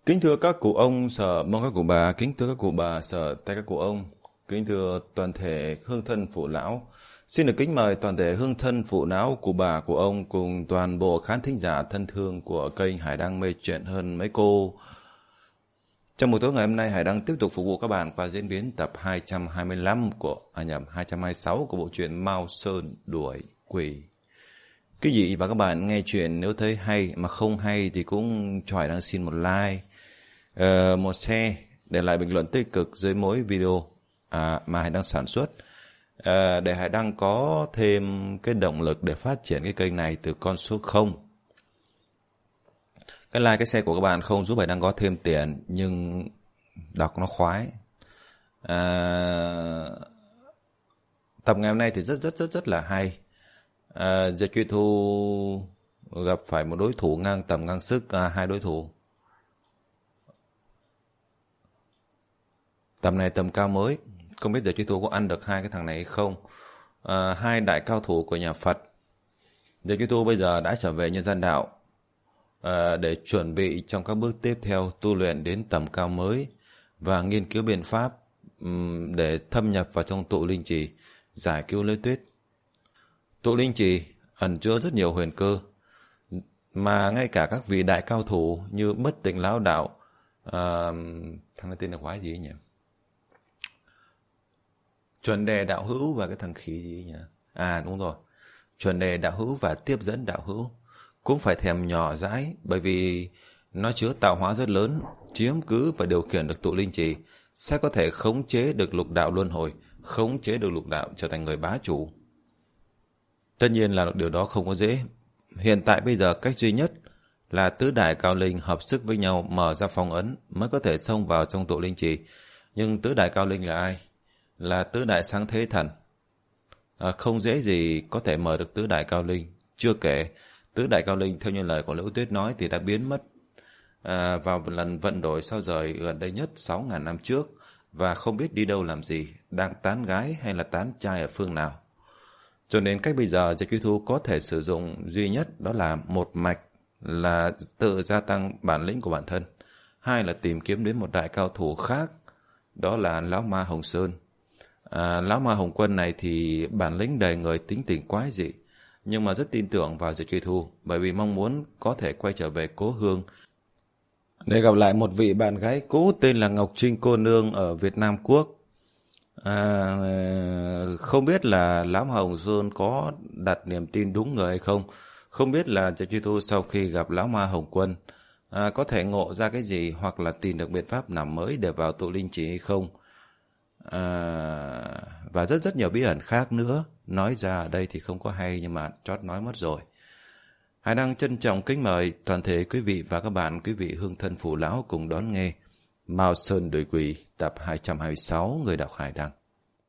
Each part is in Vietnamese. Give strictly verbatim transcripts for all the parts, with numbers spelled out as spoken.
Kính thưa các cụ ông, sở mong các cụ bà, kính thưa các cụ bà, sở tay các cụ ông, kính thưa toàn thể hương thân phụ lão. Xin được kính mời toàn thể hương thân phụ lão, cụ bà, cụ ông cùng toàn bộ khán thính giả thân thương của kênh Hải Đăng mê chuyện hơn mấy cô. Trong buổi tối ngày hôm nay, Hải Đăng tiếp tục phục vụ các bạn qua diễn biến tập hai trăm hai mươi lăm của, à nhầm, hai trăm hai mươi sáu của bộ truyện Mao Sơn Đuổi Quỷ. Quý vị và các bạn nghe chuyện nếu thấy hay mà không hay thì cũng cho Hải Đăng xin một like, uh, một share, để lại bình luận tích cực dưới mỗi video à, mà Hải Đăng sản xuất, uh, để Hải Đăng có thêm cái động lực để phát triển cái kênh này từ con số không. Cái like, cái share của các bạn không giúp Hải Đăng có thêm tiền, nhưng đọc nó khoái. À, tập ngày hôm nay thì rất rất rất rất là hay. À, Giờ Truy Thu gặp phải một đối thủ ngang tầm ngang sức, à, hai đối thủ. Tầm này tầm cao mới, không biết Giờ Truy Thu có ăn được hai cái thằng này hay không. À, hai đại cao thủ của nhà Phật. Giờ Truy Thu bây giờ đã trở về nhân gian đạo, à, để chuẩn bị trong các bước tiếp theo tu luyện đến tầm cao mới và nghiên cứu biện pháp um, để thâm nhập vào trong tụ linh trì, giải cứu Lữ Tuyết. Tụ linh trì ẩn chứa rất nhiều huyền cơ, mà ngay cả các vị đại cao thủ như Bất Tịnh Lão Đạo, uh, thằng này tên là quái gì ấy nhỉ? Chuẩn Đề Đạo Hữu và cái thằng khí gì ấy nhỉ? À đúng rồi, Chuẩn Đề Đạo Hữu và Tiếp Dẫn Đạo Hữu cũng phải thèm nhỏ dãi, bởi vì nó chứa tạo hóa rất lớn, chiếm cứ và điều khiển được tụ linh trì, sẽ có thể khống chế được lục đạo luân hồi, khống chế được lục đạo trở thành người bá chủ. Tất nhiên là điều đó không có dễ. Hiện tại bây giờ cách duy nhất là tứ đại cao linh hợp sức với nhau mở ra phong ấn mới có thể xông vào trong tụ linh trì. Nhưng tứ đại cao linh là ai? Là tứ đại sáng thế thần. À, không dễ gì có thể mở được tứ đại cao linh. Chưa kể, tứ đại cao linh theo như lời của Lữ Tuyết nói thì đã biến mất à, vào một lần vận đổi sao rời gần đây nhất sáu nghìn năm trước, và không biết đi đâu làm gì, đang tán gái hay là tán trai ở phương nào. Cho nên cách bây giờ Giờ Truy Thu có thể sử dụng duy nhất đó là một mạch, là tự gia tăng bản lĩnh của bản thân. Hai là tìm kiếm đến một đại cao thủ khác, đó là Lão Ma Hồng Sơn. À, Lão Ma Hồng Quân này thì bản lĩnh đầy người, tính tình quái dị, nhưng mà rất tin tưởng vào Giờ Truy Thu, bởi vì mong muốn có thể quay trở về cố hương để gặp lại một vị bạn gái cũ tên là Ngọc Trinh cô nương ở Việt Nam Quốc. À, không biết là Lão Hồng Sơn có đặt niềm tin đúng người hay không. Không biết là Giờ Truy Thu sau khi gặp Lão Ma Hồng Quân à, có thể ngộ ra cái gì, hoặc là tìm được biện pháp nào mới để vào tụ linh trì hay không. À, và rất rất nhiều bí ẩn khác nữa. Nói ra ở đây thì không có hay, nhưng mà chót nói mất rồi. Hải Đăng trân trọng kính mời toàn thể quý vị và các bạn, quý vị hương thân phụ lão cùng đón nghe Mao Sơn Đuổi Quỷ tập hai trăm hai mươi sáu, người đọc Hải Đăng.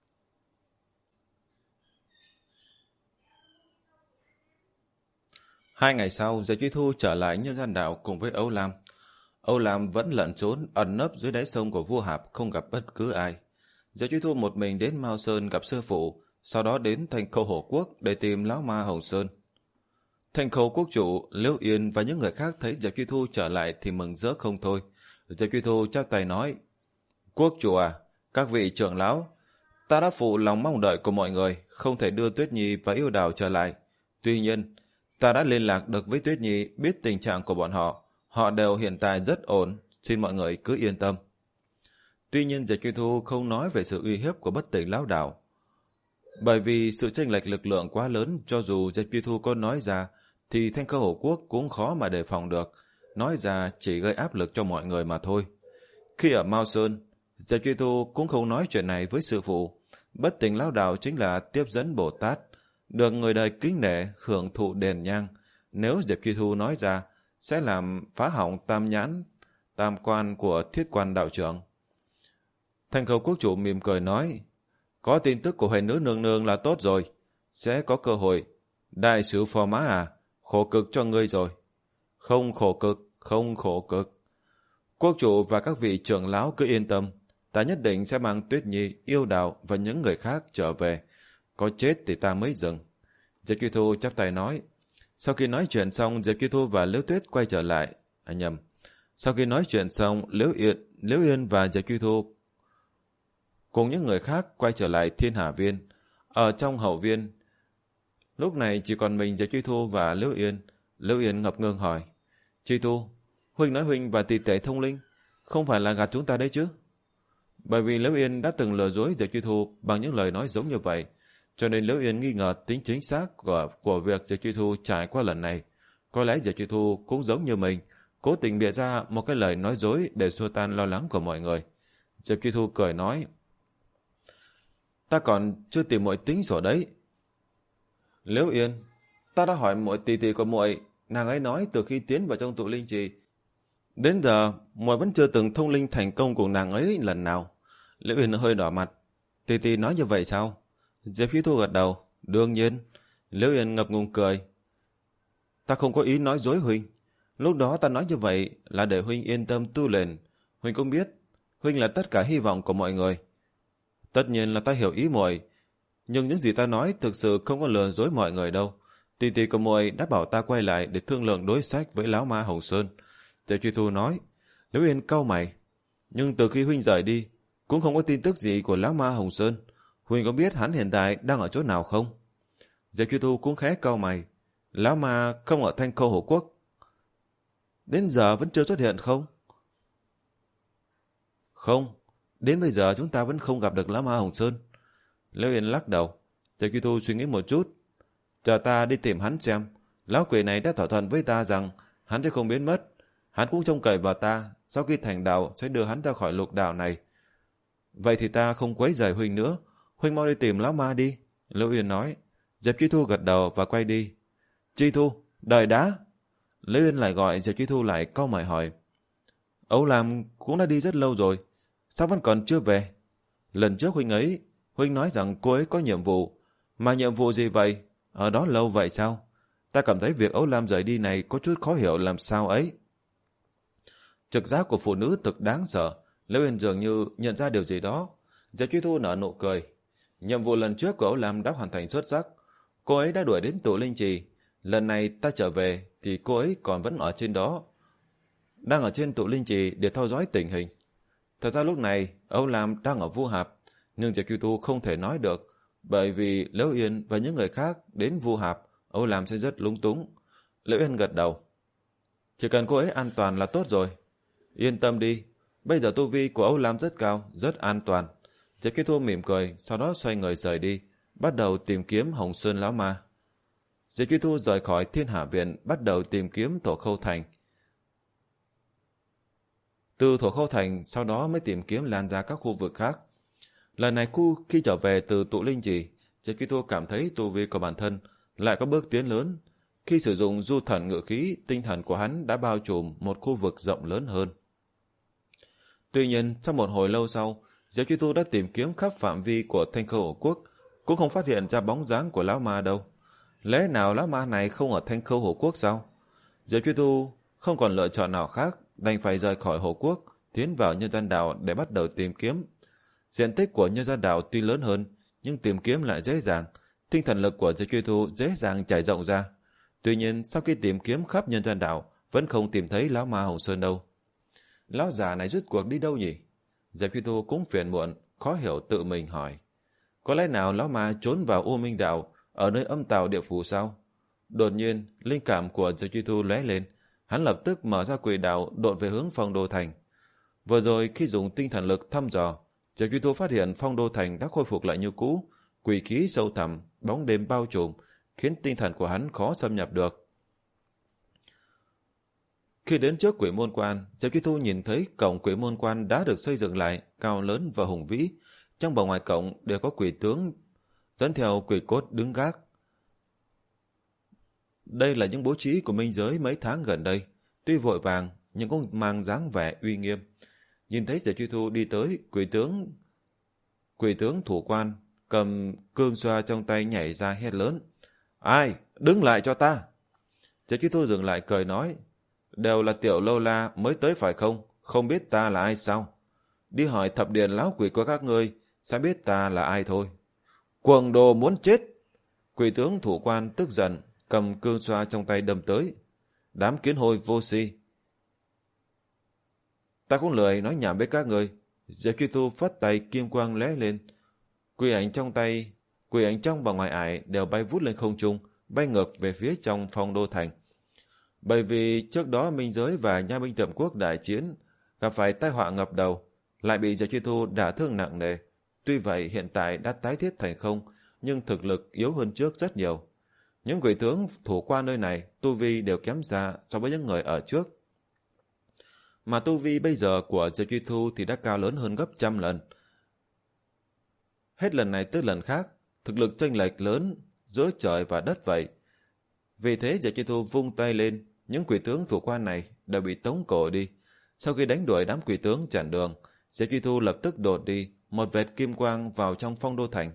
Hai ngày sau, Giờ Truy Thu trở lại nhân gian đạo cùng với Âu Lam. Âu Lam vẫn lẩn trốn ẩn nấp dưới đáy sông của Vua Hạp, không gặp bất cứ ai. Giờ Truy Thu một mình đến Mao Sơn gặp sư phụ, sau đó đến thành Khâu Hổ Quốc để tìm Lão Ma Hồng Sơn. Thành Khâu Quốc chủ Liễu Yên và những người khác thấy Giờ Truy Thu trở lại thì mừng rỡ không thôi. Giờ Truy Thu chắp tay nói: Quốc chủ à, các vị trưởng lão, ta đã phụ lòng mong đợi của mọi người, không thể đưa Tuyết Nhi và Yêu Đào trở lại. Tuy nhiên, ta đã liên lạc được với Tuyết Nhi, biết tình trạng của bọn họ. Họ đều hiện tại rất ổn, xin mọi người cứ yên tâm. Tuy nhiên Giờ Truy Thu không nói về sự uy hiếp của Bất Tịnh Lão Đạo, bởi vì sự chênh lệch lực lượng quá lớn. Cho dù Giờ Truy Thu có nói ra thì Thanh Khâu Hổ Quốc cũng khó mà đề phòng được, nói ra chỉ gây áp lực cho mọi người mà thôi. Khi ở Mao Sơn, Giờ Truy Thu cũng không nói chuyện này với sư phụ. Bất Tịnh Lão Đạo chính là Tiếp Dẫn Bồ Tát, được người đời kính nể, hưởng thụ đền nhang. Nếu Giờ Truy Thu nói ra, sẽ làm phá hỏng tam nhãn, tam quan của Thiết Quan đạo trưởng. Thanh Khâu Quốc chủ mỉm cười nói: Có tin tức của Huệ Nữ nương nương là tốt rồi, sẽ có cơ hội. Đại sứ Phò Mã à, khổ cực cho ngươi rồi. Không khổ cực, không khổ cực. Quốc chủ và các vị trưởng lão cứ yên tâm, ta nhất định sẽ mang Tuyết Nhi, Yêu Đào và những người khác trở về. Có chết thì ta mới dừng. Giờ Truy Thu chắp tay nói. Sau khi nói chuyện xong, Giờ Truy Thu và Liễu Tuyết quay trở lại. À nhầm, Sau khi nói chuyện xong, Liễu Yên, Liễu Yên và Diệp Truy Thu cùng những người khác quay trở lại Thiên Hà Viên. Ở trong hậu viên, lúc này chỉ còn mình Diệp Truy Thu và Liễu Yên. Liễu Yên ngập ngừng hỏi, Truy Thu, huynh nói huynh và tỷ tỷ thông linh, không phải là gạt chúng ta đấy chứ? Bởi vì Liễu Yên đã từng lừa dối Diệp Truy Thu bằng những lời nói giống như vậy, cho nên Liễu Yên nghi ngờ tính chính xác của, của việc Diệp Truy Thu trải qua lần này. Có lẽ Diệp Truy Thu cũng giống như mình, cố tình bịa ra một cái lời nói dối để xua tan lo lắng của mọi người. Diệp Truy Thu cười nói, ta còn chưa tìm muội tính sổ đấy. Liễu Yên, ta đã hỏi muội tỷ tỷ của muội, nàng ấy nói từ khi tiến vào trong tụ linh trì đến giờ muội vẫn chưa từng thông linh thành công của nàng ấy lần nào. Liễu Yên hơi đỏ mặt, tỷ tỷ nói như vậy sao? Diệp Truy Thu gật đầu, đương nhiên. Liễu Yên ngập ngừng cười, ta không có ý nói dối huynh. Lúc đó ta nói như vậy là để huynh yên tâm tu luyện. Huynh cũng biết, huynh là tất cả hy vọng của mọi người. Tất nhiên là ta hiểu ý muội, nhưng những gì ta nói thực sự không có lừa dối mọi người đâu. Tỷ tỷ của muội đã bảo ta quay lại để thương lượng đối sách với lão ma Hồng Sơn. Diệp Truy Thu nói. Liễu Yên cau mày, nhưng từ khi huynh rời đi, cũng không có tin tức gì của lão ma Hồng Sơn. Huynh có biết hắn hiện tại đang ở chỗ nào không? Diệp Truy Thu cũng khẽ cau mày, lão ma không ở Thanh Khâu Hổ Quốc, đến giờ vẫn chưa xuất hiện không? Không, đến bây giờ chúng ta vẫn không gặp được lão ma Hồng Sơn. Liễu Yên lắc đầu. Diệp Truy Thu suy nghĩ một chút, chờ ta đi tìm hắn xem. Lão quỷ này đã thỏa thuận với ta rằng hắn sẽ không biến mất. Hắn cũng trông cậy vào ta, sau khi thành đạo sẽ đưa hắn ra khỏi lục đạo này. Vậy thì ta không quấy rầy huynh nữa, huynh mau đi tìm lão ma đi. Liễu Yên nói. Diệp Truy Thu gật đầu và quay đi. Truy Thu, đợi đã. Liễu Yên lại gọi Diệp Truy Thu lại, cau mày hỏi, Âu Lam cũng đã đi rất lâu rồi, sao vẫn còn chưa về? Lần trước huynh ấy, huynh nói rằng cô ấy có nhiệm vụ, mà nhiệm vụ gì vậy? Ở đó lâu vậy sao? Ta cảm thấy việc Âu Lam rời đi này có chút khó hiểu làm sao ấy. Trực giác của phụ nữ thực đáng sợ. Liễu Yên dường như nhận ra điều gì đó. Diệp Truy Thu nở nụ cười. Nhiệm vụ lần trước của Âu Lam đã hoàn thành xuất sắc. Cô ấy đã đuổi đến tụ linh trì. Lần này ta trở về thì cô ấy còn vẫn ở trên đó, đang ở trên tụ linh trì để theo dõi tình hình. Thật ra lúc này Âu Lam đang ở Vu Hạp, nhưng Diệp Truy Thu không thể nói được, bởi vì Liễu Yên và những người khác đến Vu Hạp, Âu Lam sẽ rất lúng túng. Liễu Yên gật đầu. Chỉ cần cô ấy an toàn là tốt rồi. Yên tâm đi, bây giờ tu vi của Âu Lam rất cao, rất an toàn. Diệp Truy Thu mỉm cười, sau đó xoay người rời đi, bắt đầu tìm kiếm Hồng Sơn lão ma. Diệp Truy Thu rời khỏi Thiên Hà Viện, bắt đầu tìm kiếm Thổ Khâu Thành. Từ Thổ Khâu Thành, sau đó mới tìm kiếm lan ra các khu vực khác. Lần này khu khi trở về từ tụ linh trì, Diệp Truy Thu cảm thấy tu vi của bản thân lại có bước tiến lớn. Khi sử dụng du thần ngự khí, tinh thần của hắn đã bao trùm một khu vực rộng lớn hơn. Tuy nhiên, sau một hồi lâu sau, Diệp Truy Thu đã tìm kiếm khắp phạm vi của Thanh Khâu Hổ Quốc, cũng không phát hiện ra bóng dáng của lão ma đâu. Lẽ nào lão ma này không ở Thanh Khâu Hổ Quốc sao? Diệp Truy Thu không còn lựa chọn nào khác, đành phải rời khỏi Hổ Quốc, tiến vào Nhân Gian Đảo để bắt đầu tìm kiếm. Diện tích của Nhân Gian Đảo tuy lớn hơn, nhưng tìm kiếm lại dễ dàng. Tinh thần lực của Diệp Truy Thu dễ dàng trải rộng ra. Tuy nhiên, sau khi tìm kiếm khắp Nhân Gian Đảo, vẫn không tìm thấy lão ma Hồng Sơn đâu. Lão già này rút cuộc đi đâu nhỉ? Diệp Truy Thu cũng phiền muộn, khó hiểu tự mình hỏi. Có lẽ nào lão ma trốn vào U Minh Đảo, ở nơi âm tào địa phủ sao? Đột nhiên, linh cảm của Diệp Truy Thu lóe lên, hắn lập tức mở ra quỷ đạo độn về hướng Phong Đô Thành. Vừa rồi khi dùng tinh thần lực thăm dò, Diệp Truy Thu phát hiện Phong Đô Thành đã khôi phục lại như cũ, quỷ khí sâu thẳm, bóng đêm bao trùm, khiến tinh thần của hắn khó xâm nhập được. Khi đến trước Quỷ Môn Quan, Diệp Truy Thu nhìn thấy cổng Quỷ Môn Quan đã được xây dựng lại, cao lớn và hùng vĩ. Trong và ngoài cổng đều có quỷ tướng dẫn theo quỷ cốt đứng gác. Đây là những bố trí của minh giới mấy tháng gần đây, tuy vội vàng nhưng cũng mang dáng vẻ uy nghiêm. Nhìn thấy Diệp Truy Thu đi tới, quỷ tướng quỷ tướng thủ quan cầm cương xoa trong tay nhảy ra hét lớn: "Ai, đứng lại cho ta!" Diệp Truy Thu dừng lại cười nói: "Đều là tiểu lâu la mới tới phải không? Không biết ta là ai sao? Đi hỏi thập điện lão quỷ của các ngươi sẽ biết ta là ai thôi." Cuồng đồ muốn chết! Quỷ tướng thủ quan tức giận, cầm cương xoa trong tay đâm tới. "Đám kiến hôi vô si, Ta cũng lười nói nhảm với các người. Diệp Truy Thu phất tay, kim quang lóe lên. Quỷ ảnh trong tay, quỷ ảnh trong và ngoài ải đều bay vút lên không trung, bay ngược về phía trong phong đô thành. Bởi vì trước đó Minh Giới và Nha Minh Tiệm Quốc đại chiến, gặp phải tai họa ngập đầu, lại bị Diệp Truy Thu đả thương nặng nề. Tuy vậy hiện tại đã tái thiết thành không, nhưng thực lực yếu hơn trước rất nhiều. Những quỷ tướng thủ qua nơi này, tu vi đều kém xa so với những người ở trước. Mà tu vi bây giờ của Diệp Truy Thu thì đã cao lớn hơn gấp trăm lần. Hết lần này tới lần khác, thực lực chênh lệch lớn giữa trời và đất vậy. Vì thế Diệp Truy Thu vung tay lên, những quỷ tướng thủ quan này đều bị tống cổ đi. Sau khi đánh đuổi đám quỷ tướng chặn đường, Diệp Truy Thu lập tức đột đi, một vệt kim quang vào trong phong đô thành.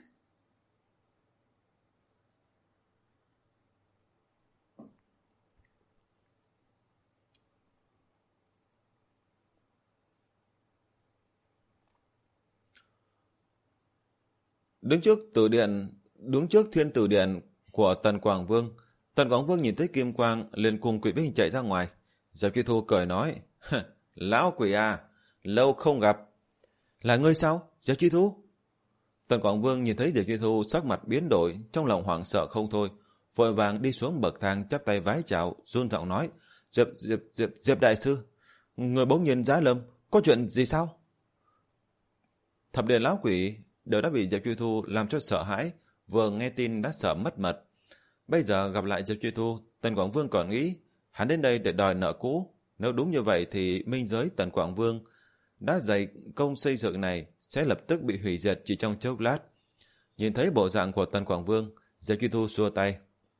Đứng trước tử điện, đứng trước thiên tử điện của Tần Quảng Vương, Tần Quảng Vương nhìn thấy kim quang liền cùng quỷ binh chạy ra ngoài. Diệp Truy Thu cười nói: "Lão quỷ à, lâu không gặp." "Là ngươi sao, Diệp Truy Thu?" Tần Quảng Vương nhìn thấy Diệp Truy Thu sắc mặt biến đổi, trong lòng hoảng sợ không thôi, vội vàng đi xuống bậc thang chắp tay vái chào, run giọng nói: "Diệp Diệp Diệp Diệp đại sư, người bỗng nhiên giá lâm, có chuyện gì sao?" Thập điện lão quỷ đều đã bị Diệp Truy Thu làm cho sợ hãi, vừa nghe tin đã sợ mất mật. Bây giờ gặp lại Diệp Truy Thu, Tần Quảng Vương còn nghĩ hắn đến đây để đòi nợ cũ. Nếu đúng như vậy thì Minh Giới Tần Quảng Vương đã dày công xây dựng này sẽ lập tức bị hủy diệt chỉ trong chốc lát. Nhìn thấy bộ dạng của Tần Quảng Vương, Diệp Truy Thu xua tay: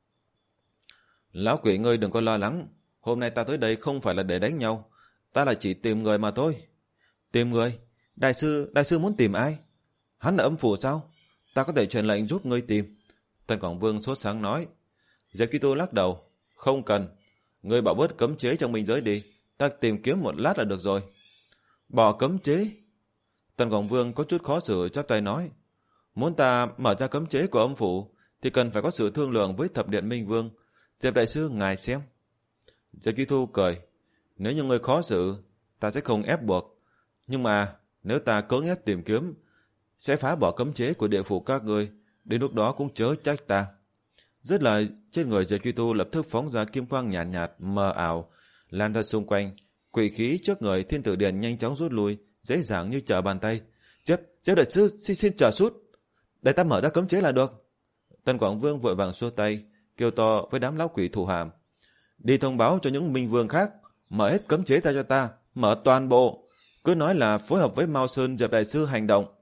"Lão quỷ ngươi đừng có lo lắng, hôm nay ta tới đây không phải là để đánh nhau, ta là chỉ tìm người mà thôi." "Tìm người? Đại sư, đại sư muốn tìm ai? Hắn là âm phủ sao? Ta có thể truyền lệnh giúp ngươi tìm." Tần Quảng Vương sốt sáng nói. Diệp Truy Thu lắc đầu: "Không cần, ngươi bỏ bớt cấm chế trong Minh Giới đi, ta tìm kiếm một lát là được rồi." "Bỏ cấm chế?" Tần Quảng Vương có chút khó xử chắp tay nói: "Muốn ta mở ra cấm chế của âm phủ thì cần phải có sự thương lượng với thập điện Minh Vương. Diệp đại sư ngài xem." Diệp Truy Thu cười: "Nếu như ngươi khó xử, ta sẽ không ép buộc, nhưng mà nếu ta cưỡng ép tìm kiếm, sẽ phá bỏ cấm chế của địa phủ các ngươi, đến lúc đó cũng chớ trách ta." Dứt lời, trên người Diệp Truy Thu lập tức phóng ra kim quang nhàn nhạt, nhạt mờ ảo lan ra xung quanh. Quỷ khí trước người thiên tử điện nhanh chóng rút lui, dễ dàng như trở bàn tay. "Diệp, Diệp đại sư xin xin chờ chút, để ta mở ra cấm chế là được." Tần Quảng Vương vội vàng xua tay, kêu to với đám lão quỷ thủ hàm: "Đi thông báo cho những minh vương khác, mở hết cấm chế ra cho ta, mở toàn bộ, cứ nói là phối hợp với Mao Sơn Diệp đại sư hành động."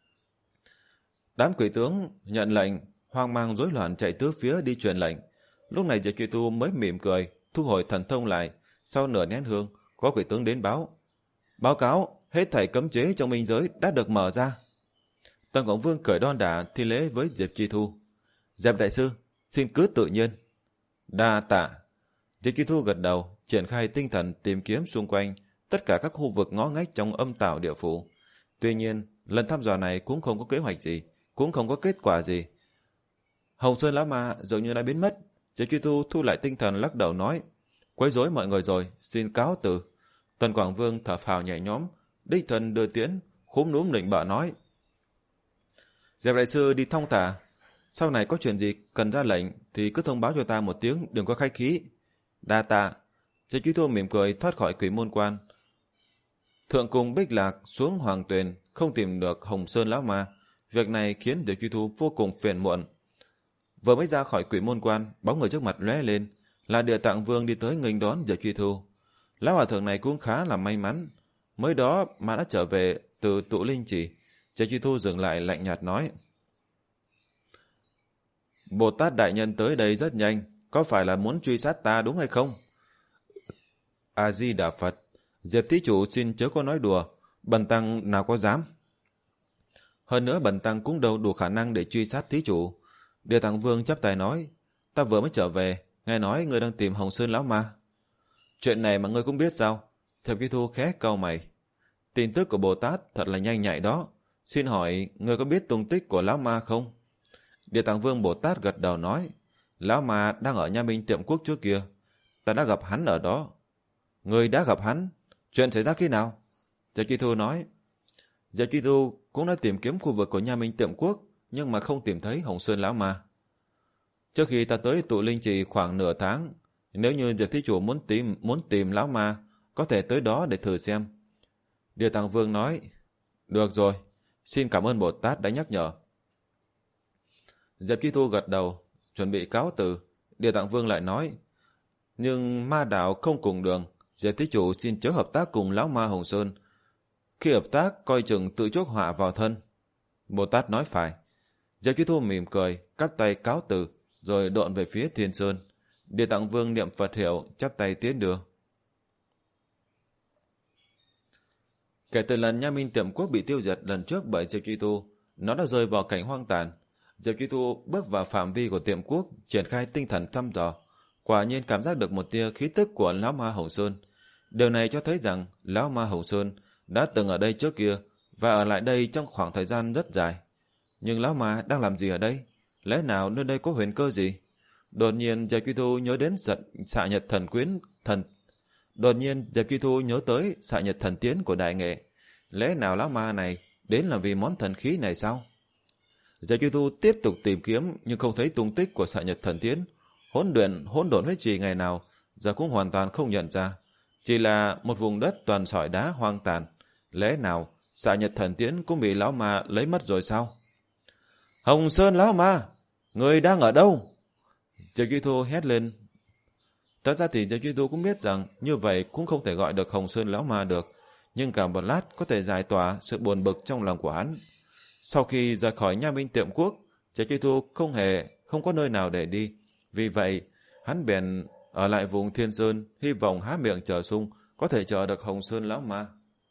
Đám quỷ tướng nhận lệnh, hoang mang rối loạn chạy tứ phía đi truyền lệnh. Lúc này Diệp Truy Thu mới mỉm cười, thu hồi thần thông lại. Sau nửa nén hương, có quỷ tướng đến báo: "Báo cáo, hết thảy cấm chế trong Minh Giới đã được mở ra." Tần Quảng Vương cười đon đả thi lễ với Diệp Truy Thu: "Diệp đại sư, xin cứ tự nhiên." "Đa tạ." Diệp Truy Thu gật đầu, triển khai tinh thần tìm kiếm xung quanh tất cả các khu vực ngõ ngách trong âm tảo địa phủ. Tuy nhiên, lần thăm dò này cũng không có kế hoạch gì, cũng không có kết quả gì. Hồng Sơn Lão Ma dường như đã biến mất. Diệp Truy Thu thu lại tinh thần lắc đầu nói: "Quấy rối mọi người rồi, xin cáo từ." Tần Quảng Vương thở phào nhẹ nhõm, đích thân đưa tiễn, khúm núm định bợ nói: "Diệp đại sư đi thong thả, sau này có chuyện gì cần ra lệnh thì cứ thông báo cho ta một tiếng, đừng có khách khí." "Đa tạ." Diệp Truy Thu mỉm cười thoát khỏi Quỷ Môn Quan. Thượng cùng Bích Lạc xuống Hoàng Tuyền không tìm được Hồng Sơn Lão Ma. Việc này khiến Diệp Truy Thu vô cùng phiền muộn. Vừa mới ra khỏi Quỷ Môn Quan, bóng người trước mặt lóe lên, là Địa Tạng Vương đi tới nghênh đón Diệp Truy Thu. Lão hòa thượng này cũng khá là may mắn, mới đó mà đã trở về từ Tụ Linh Chỉ. Diệp Truy Thu dừng lại lạnh nhạt nói: "Bồ Tát đại nhân tới đây rất nhanh, có phải là muốn truy sát ta đúng hay không?" "A Di Đà Phật, Diệp thí chủ xin chớ có nói đùa, bần tăng nào có dám." "Hơn nữa bần tăng cũng đâu đủ khả năng để truy sát thí chủ." Địa Tạng Vương chắp tay nói: "Ta vừa mới trở về, nghe nói ngươi đang tìm Hồng Sơn Lão Ma." "Chuyện này mà ngươi cũng biết sao?" Diệp Truy Thu khẽ cau mày: "Tin tức của Bồ Tát thật là nhanh nhạy đó. Xin hỏi ngươi có biết tung tích của Lão Ma không?" Địa Tạng Vương Bồ Tát gật đầu nói: "Lão Ma đang ở Nha Minh Tiệm Quốc trước kia, ta đã gặp hắn ở đó." "Ngươi đã gặp hắn? Chuyện xảy ra khi nào? Diệp Truy Thu nói. Diệp Truy Thu cũng đã tìm kiếm khu vực của Nha Minh Tiệm Quốc, nhưng mà không tìm thấy Hồng Sơn lão ma. Trước khi ta tới tụ linh trì khoảng nửa tháng, nếu như Diệp thí chủ muốn tìm muốn tìm lão ma, có thể tới đó để thử xem. Địa Tạng Vương nói. Được rồi, xin cảm ơn Bồ Tát đã nhắc nhở. Diệp Truy Thu gật đầu, chuẩn bị cáo từ. Địa Tạng Vương lại nói. Nhưng ma đạo không cùng đường, Diệp thí chủ xin chớ hợp tác cùng lão ma Hồng Sơn. Khi hợp tác coi chừng tự chuốc họa vào thân. Bồ Tát nói phải. Diệp Truy Thu mỉm cười, cắt tay cáo từ, rồi độn về phía Thiên Sơn. Địa Tạng Vương niệm Phật hiệu, chắp tay tiến đường. Kể từ lần Nha Minh Tiệm Quốc bị tiêu diệt lần trước bởi Diệp Truy Thu, nó đã rơi vào cảnh hoang tàn. Diệp Truy Thu bước vào phạm vi của Tiệm Quốc, triển khai tinh thần thăm dò. Quả nhiên cảm giác được một tia khí tức của lão ma Hồng Sơn. Điều này cho thấy rằng lão ma Hồng Sơn đã từng ở đây trước kia và ở lại đây trong khoảng thời gian rất dài. Nhưng lão ma đang làm gì ở đây? Lẽ nào nơi đây có huyền cơ gì? Đột nhiên Diệp Truy Thu nhớ đến giật xạ nhật thần quyến thần. Đột nhiên Diệp Truy Thu nhớ tới xạ nhật thần tiến của Đại Nghệ. Lẽ nào lão ma này đến là vì món thần khí này sao? Diệp Truy Thu tiếp tục tìm kiếm nhưng không thấy tung tích của xạ nhật thần tiến. Hỗn độn hỗn độn huyết trì ngày nào giờ cũng hoàn toàn không nhận ra, chỉ là một vùng đất toàn sỏi đá hoang tàn. Lẽ nào xạ nhật thần tiến cũng bị lão ma lấy mất rồi sao? Hồng Sơn lão ma, người đang ở đâu? Diệp Truy Thu hét lên. Thật ra thì Diệp Truy Thu cũng biết rằng như vậy cũng không thể gọi được Hồng Sơn lão ma được, nhưng cả một lát có thể giải tỏa sự buồn bực trong lòng của hắn. Sau khi rời khỏi Nha Minh Tiệm Quốc, Diệp Truy Thu không hề không có nơi nào để đi. Vì vậy, hắn bèn ở lại vùng Thiên Sơn, hy vọng há miệng chờ sung có thể chờ được Hồng Sơn lão ma.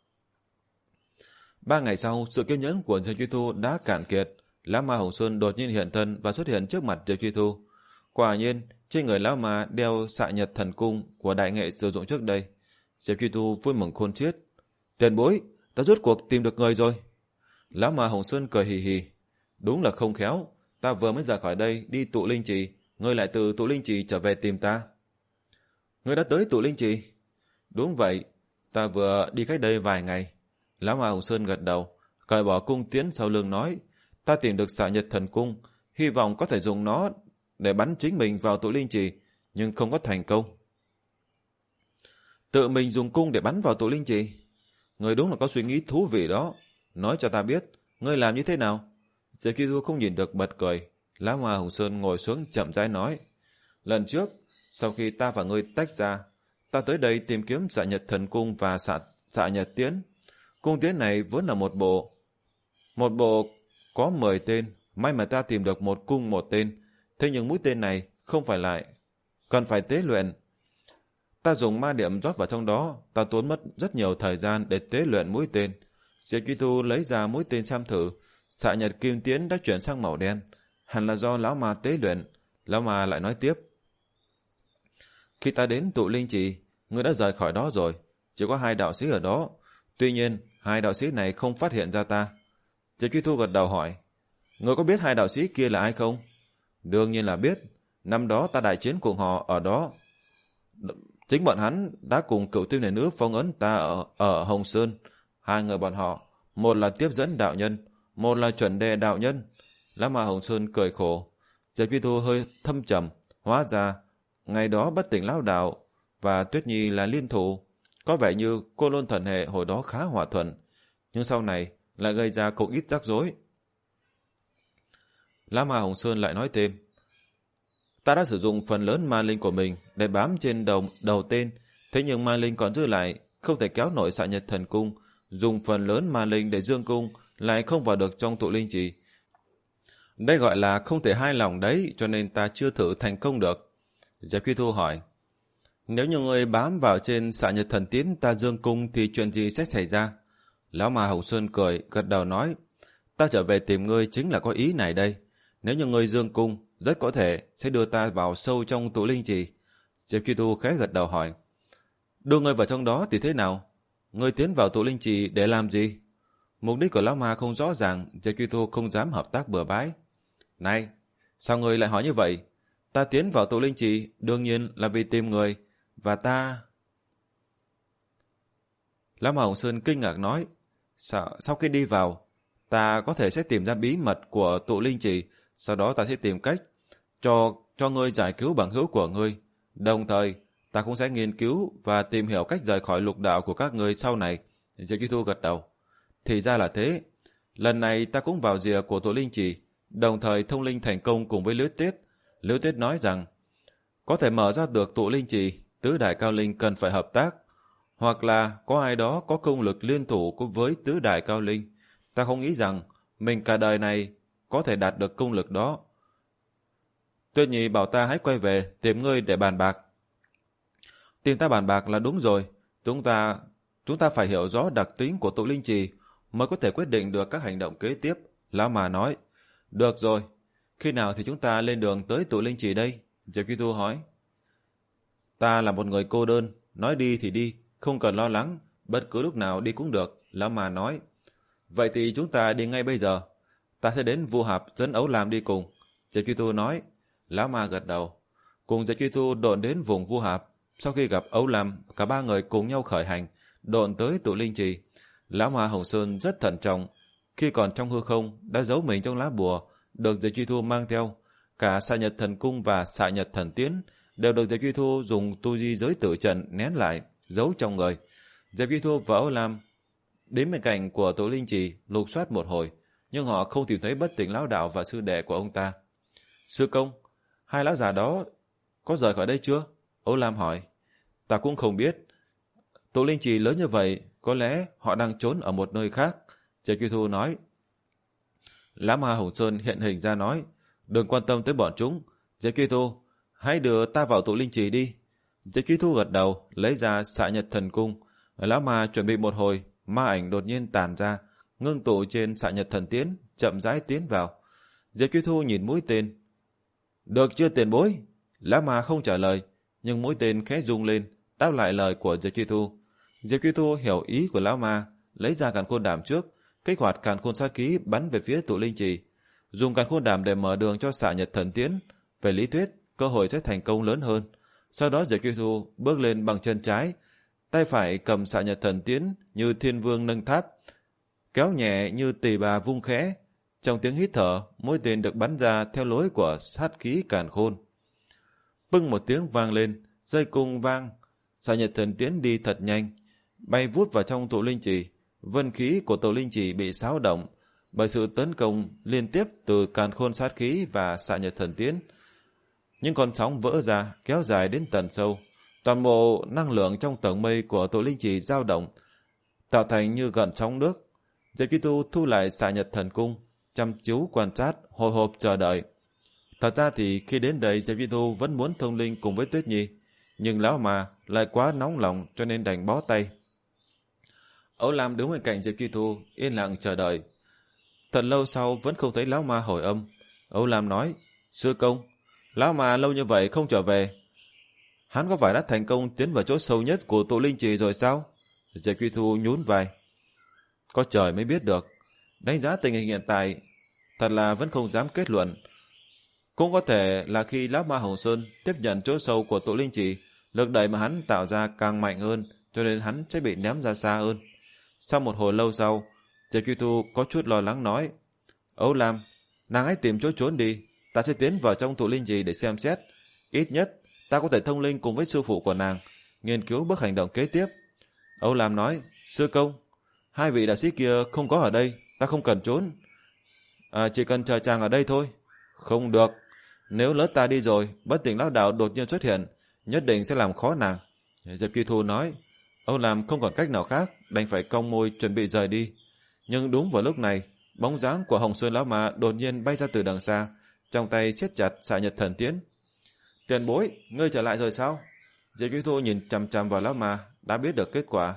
Ba ngày sau, sự kiên nhẫn của Diệp Truy Thu đã cạn kiệt. Lão ma Hồng Sơn đột nhiên hiện thân và xuất hiện trước mặt Diệp Truy Thu. Quả nhiên, trên người lão ma đeo xạ nhật thần cung của Đại Nghệ sử dụng trước đây. Diệp Truy Thu vui mừng khôn xiết. Tiền bối, ta rốt cuộc tìm được người rồi. Lão ma Hồng Sơn cười hì hì. Đúng là không khéo, ta vừa mới ra khỏi đây đi tụ linh trì, ngươi lại từ tụ linh trì trở về tìm ta. Ngươi đã tới tụ linh trì? Đúng vậy, ta vừa đi cách đây vài ngày. Lão ma Hồng Sơn gật đầu, cởi bỏ cung tiến sau lưng nói. Ta tìm được xạ nhật thần cung, hy vọng có thể dùng nó để bắn chính mình vào tụ linh trì, nhưng không có thành công. Tự mình dùng cung để bắn vào tụ linh trì? Ngươi đúng là có suy nghĩ thú vị đó. Nói cho ta biết, ngươi làm như thế nào? Diệp Truy Thu không nhìn được bật cười. Lão ma Hồng Sơn ngồi xuống chậm rãi nói. Lần trước, sau khi ta và ngươi tách ra, ta tới đây tìm kiếm xạ nhật thần cung và xạ, xạ nhật tiến. Cung tiến này vốn là một bộ. Một bộ có mười tên, may mà ta tìm được một cung một tên. Thế nhưng mũi tên này không phải lại, cần phải tế luyện. Ta dùng ma điểm rót vào trong đó, ta tốn mất rất nhiều thời gian để tế luyện mũi tên. Diệp Truy Thu lấy ra mũi tên xem thử, xạ nhật kim tiến đã chuyển sang màu đen. Hẳn là do lão ma tế luyện. Lão ma lại nói tiếp. Khi ta đến tụ linh trì, ngươi đã rời khỏi đó rồi, chỉ có hai đạo sĩ ở đó. Tuy nhiên, hai đạo sĩ này không phát hiện ra ta. Diệp Truy Thu gật đầu hỏi. Ngươi có biết hai đạo sĩ kia là ai không? Đương nhiên là biết. Năm đó ta đại chiến cùng họ ở đó. Chính bọn hắn đã cùng cựu tiêu này nữ phong ấn ta ở, ở Hồng Sơn. Hai người bọn họ, một là tiếp dẫn đạo nhân, một là chuẩn đề đạo nhân. Lão ma Hồng Sơn cười khổ. Diệp Truy Thu hơi thâm trầm. Hóa ra, ngày đó Bất Tỉnh Lão Đạo và Tuyết Nhi là liên thủ. Có vẻ như cô Lôn Thần Hệ hồi đó khá hòa thuận, nhưng sau này lại gây ra không ít rắc rối. Lão ma Hồng Sơn lại nói thêm. Ta đã sử dụng phần lớn ma linh của mình để bám trên đầu, đầu tên, thế nhưng ma linh còn dư lại, không thể kéo nổi xạ nhật thần cung. Dùng phần lớn ma linh để dương cung, lại không vào được trong tụ linh trì. Đây gọi là không thể hài lòng đấy, cho nên ta chưa thử thành công được. Diệp Truy Thu hỏi. Nếu như người bám vào trên xạ nhật thần tiến ta dương cung thì chuyện gì sẽ xảy ra? Lão ma Hồng Sơn cười, gật đầu nói. Ta trở về tìm ngươi chính là có ý này đây. Nếu như ngươi dương cung, rất có thể sẽ đưa ta vào sâu trong tụ linh trì. Diệp Truy Thu khẽ gật đầu hỏi. Đưa ngươi vào trong đó thì thế nào? Ngươi tiến vào tụ linh trì để làm gì? Mục đích của lão ma không rõ ràng, Diệp Truy Thu không dám hợp tác bừa bãi. Này, sao ngươi lại hỏi như vậy? Ta tiến vào tụ linh trì đương nhiên là vì tìm người, và ta... Lão Ma Hồng Sơn kinh ngạc nói, Sao, sau khi đi vào, ta có thể sẽ tìm ra bí mật của tụ linh trì, sau đó ta sẽ tìm cách cho cho ngươi giải cứu bằng hữu của ngươi. Đồng thời, ta cũng sẽ nghiên cứu và tìm hiểu cách rời khỏi lục đạo của các ngươi sau này. Diệp Duy Thu gật đầu. Thì ra là thế. Lần này ta cũng vào rìa của tụ linh trì, đồng thời thông linh thành công cùng với Liễu Tuyết. Liễu Tuyết nói rằng, có thể mở ra được tụ linh trì, tứ đại cao linh cần phải hợp tác, hoặc là có ai đó có công lực liên thủ cùng với tứ đại cao linh. Ta không nghĩ rằng mình cả đời này có thể đạt được công lực đó. Tuyết Nhi bảo ta hãy quay về tìm ngươi để bàn bạc. Tìm ta bàn bạc là đúng rồi. Chúng ta chúng ta phải hiểu rõ đặc tính của tụ linh trì mới có thể quyết định được các hành động kế tiếp. Lão Ma nói. Được rồi. Khi nào thì chúng ta lên đường tới tụ linh trì đây? Diệp Duy Thu hỏi. Ta là một người cô đơn. Nói đi thì đi. Không cần lo lắng. Bất cứ lúc nào đi cũng được. Lão Ma nói. Vậy thì chúng ta đi ngay bây giờ. Ta sẽ đến Vu Hạp dẫn Ấu Lam đi cùng. Diệp Duy Thu nói. Lão Ma gật đầu. Cùng Diệp Duy Thu độn đến vùng Vu Hạp. Sau khi gặp Ấu Lam, cả ba người cùng nhau khởi hành, độn tới tụ linh trì. Lão Ma Hồng Sơn rất thận trọng. Khi còn trong hư không, đã giấu mình trong lá bùa, được Diệp Duy Thu mang theo. Cả Xạ Nhật Thần Cung và Xạ Nhật Thần Tiễn đều được Diệp Duy Thu dùng tu di giới tử trận nén lại, giấu trong người. Diệp Duy Thu và Ấu Lam đến bên cạnh của tụ linh trì lục soát một hồi, nhưng họ không tìm thấy Bất Tỉnh lão đạo và sư đệ của ông ta. Sư công, hai lão già đó có rời khỏi đây chưa? Ấu Lam hỏi. Ta cũng không biết. Tụ linh trì lớn như vậy, có lẽ họ đang trốn ở một nơi khác. Diệp Duy Thu nói. Lão Ma Hồng Sơn hiện hình ra nói, đừng quan tâm tới bọn chúng. Diệp Duy Thu, hãy đưa ta vào tụ linh trì đi. Diệp Duy Thu gật đầu, lấy ra Xạ Nhật Thần Cung. Lão Ma chuẩn bị một hồi, ma ảnh đột nhiên tàn ra, ngưng tụ trên Xạ Nhật Thần Tiễn, chậm rãi tiến vào. Diệp Duy Thu nhìn mũi tên. Được chưa tiền bối? Lão Ma không trả lời, nhưng mũi tên khẽ rung lên, đáp lại lời của Diệp Duy Thu. Diệp Duy Thu hiểu ý của lão Ma, lấy ra càn khôn đàm trước, kích hoạt càn khôn sát khí bắn về phía tụ linh trì, dùng càn khôn đàm để mở đường cho Xạ Nhật Thần Tiễn. Về lý thuyết, cơ hội sẽ thành công lớn hơn. Sau đó Diệp Duy Thu bước lên bằng chân trái, tay phải cầm Xạ Nhật Thần Tiễn như thiên vương nâng tháp, kéo nhẹ như tỳ bà vung khẽ. Trong tiếng hít thở, mũi tên được bắn ra theo lối của sát khí càn khôn. Bưng một tiếng vang lên, dây cung vang, Xạ Nhật Thần Tiễn đi thật nhanh, bay vút vào trong tụ linh trì. Vân khí của tụ linh trì bị xáo động bởi sự tấn công liên tiếp từ càn khôn sát khí và Xạ Nhật Thần Tiễn. Những con sóng vỡ ra, kéo dài đến tận sâu. Toàn bộ năng lượng trong tầng mây của tụ linh trì dao động, tạo thành như gợn sóng nước. Diệp Duy Thu thu lại Xạ Nhật Thần Cung, chăm chú quan sát, hồi hộp chờ đợi. Thật ra thì khi đến đây, Diệp Duy Thu vẫn muốn thông linh cùng với Tuyết Nhi, nhưng lão mà lại quá nóng lòng cho nên đành bó tay. Ấu Lam đứng bên cạnh Diệp Duy Thu, yên lặng chờ đợi. Thật lâu sau vẫn không thấy lão ma hồi âm. Ấu Lam nói, sư công, lão ma lâu như vậy không trở về. Hắn có phải đã thành công tiến vào chỗ sâu nhất của tụ linh trì rồi sao? Diệp Duy Thu nhún vai. Có trời mới biết được. Đánh giá tình hình hiện tại, thật là vẫn không dám kết luận. Cũng có thể là khi lão Ma Hồng Sơn tiếp nhận chỗ sâu của tụ linh trì, lực đẩy mà hắn tạo ra càng mạnh hơn, cho nên hắn sẽ bị ném ra xa hơn. Sau một hồi lâu sau, Diệp Duy Thu có chút lo lắng nói, Ấu Lam, nàng hãy tìm chỗ trốn đi, ta sẽ tiến vào trong tụ linh trì để xem xét. Ít nhất, ta có thể thông linh cùng với sư phụ của nàng, nghiên cứu bước hành động kế tiếp. Ấu Lam nói, sư công, hai vị đạo sĩ kia không có ở đây, ta không cần trốn. À, chỉ cần chờ chàng ở đây thôi. Không được, nếu lỡ ta đi rồi, Bất Tỉnh lão đạo đột nhiên xuất hiện, nhất định sẽ làm khó nàng. Diệp Duy Thu nói. Âu Lam không còn cách nào khác, đành phải cong môi chuẩn bị rời đi. Nhưng đúng vào lúc này, bóng dáng của Hồng Sơn lão ma đột nhiên bay ra từ đằng xa, trong tay siết chặt Xạ Nhật Thần Tiễn. Tiền bối, ngươi trở lại rồi sao? Diệp Duy Thu nhìn chằm chằm vào lão ma, đã biết được kết quả.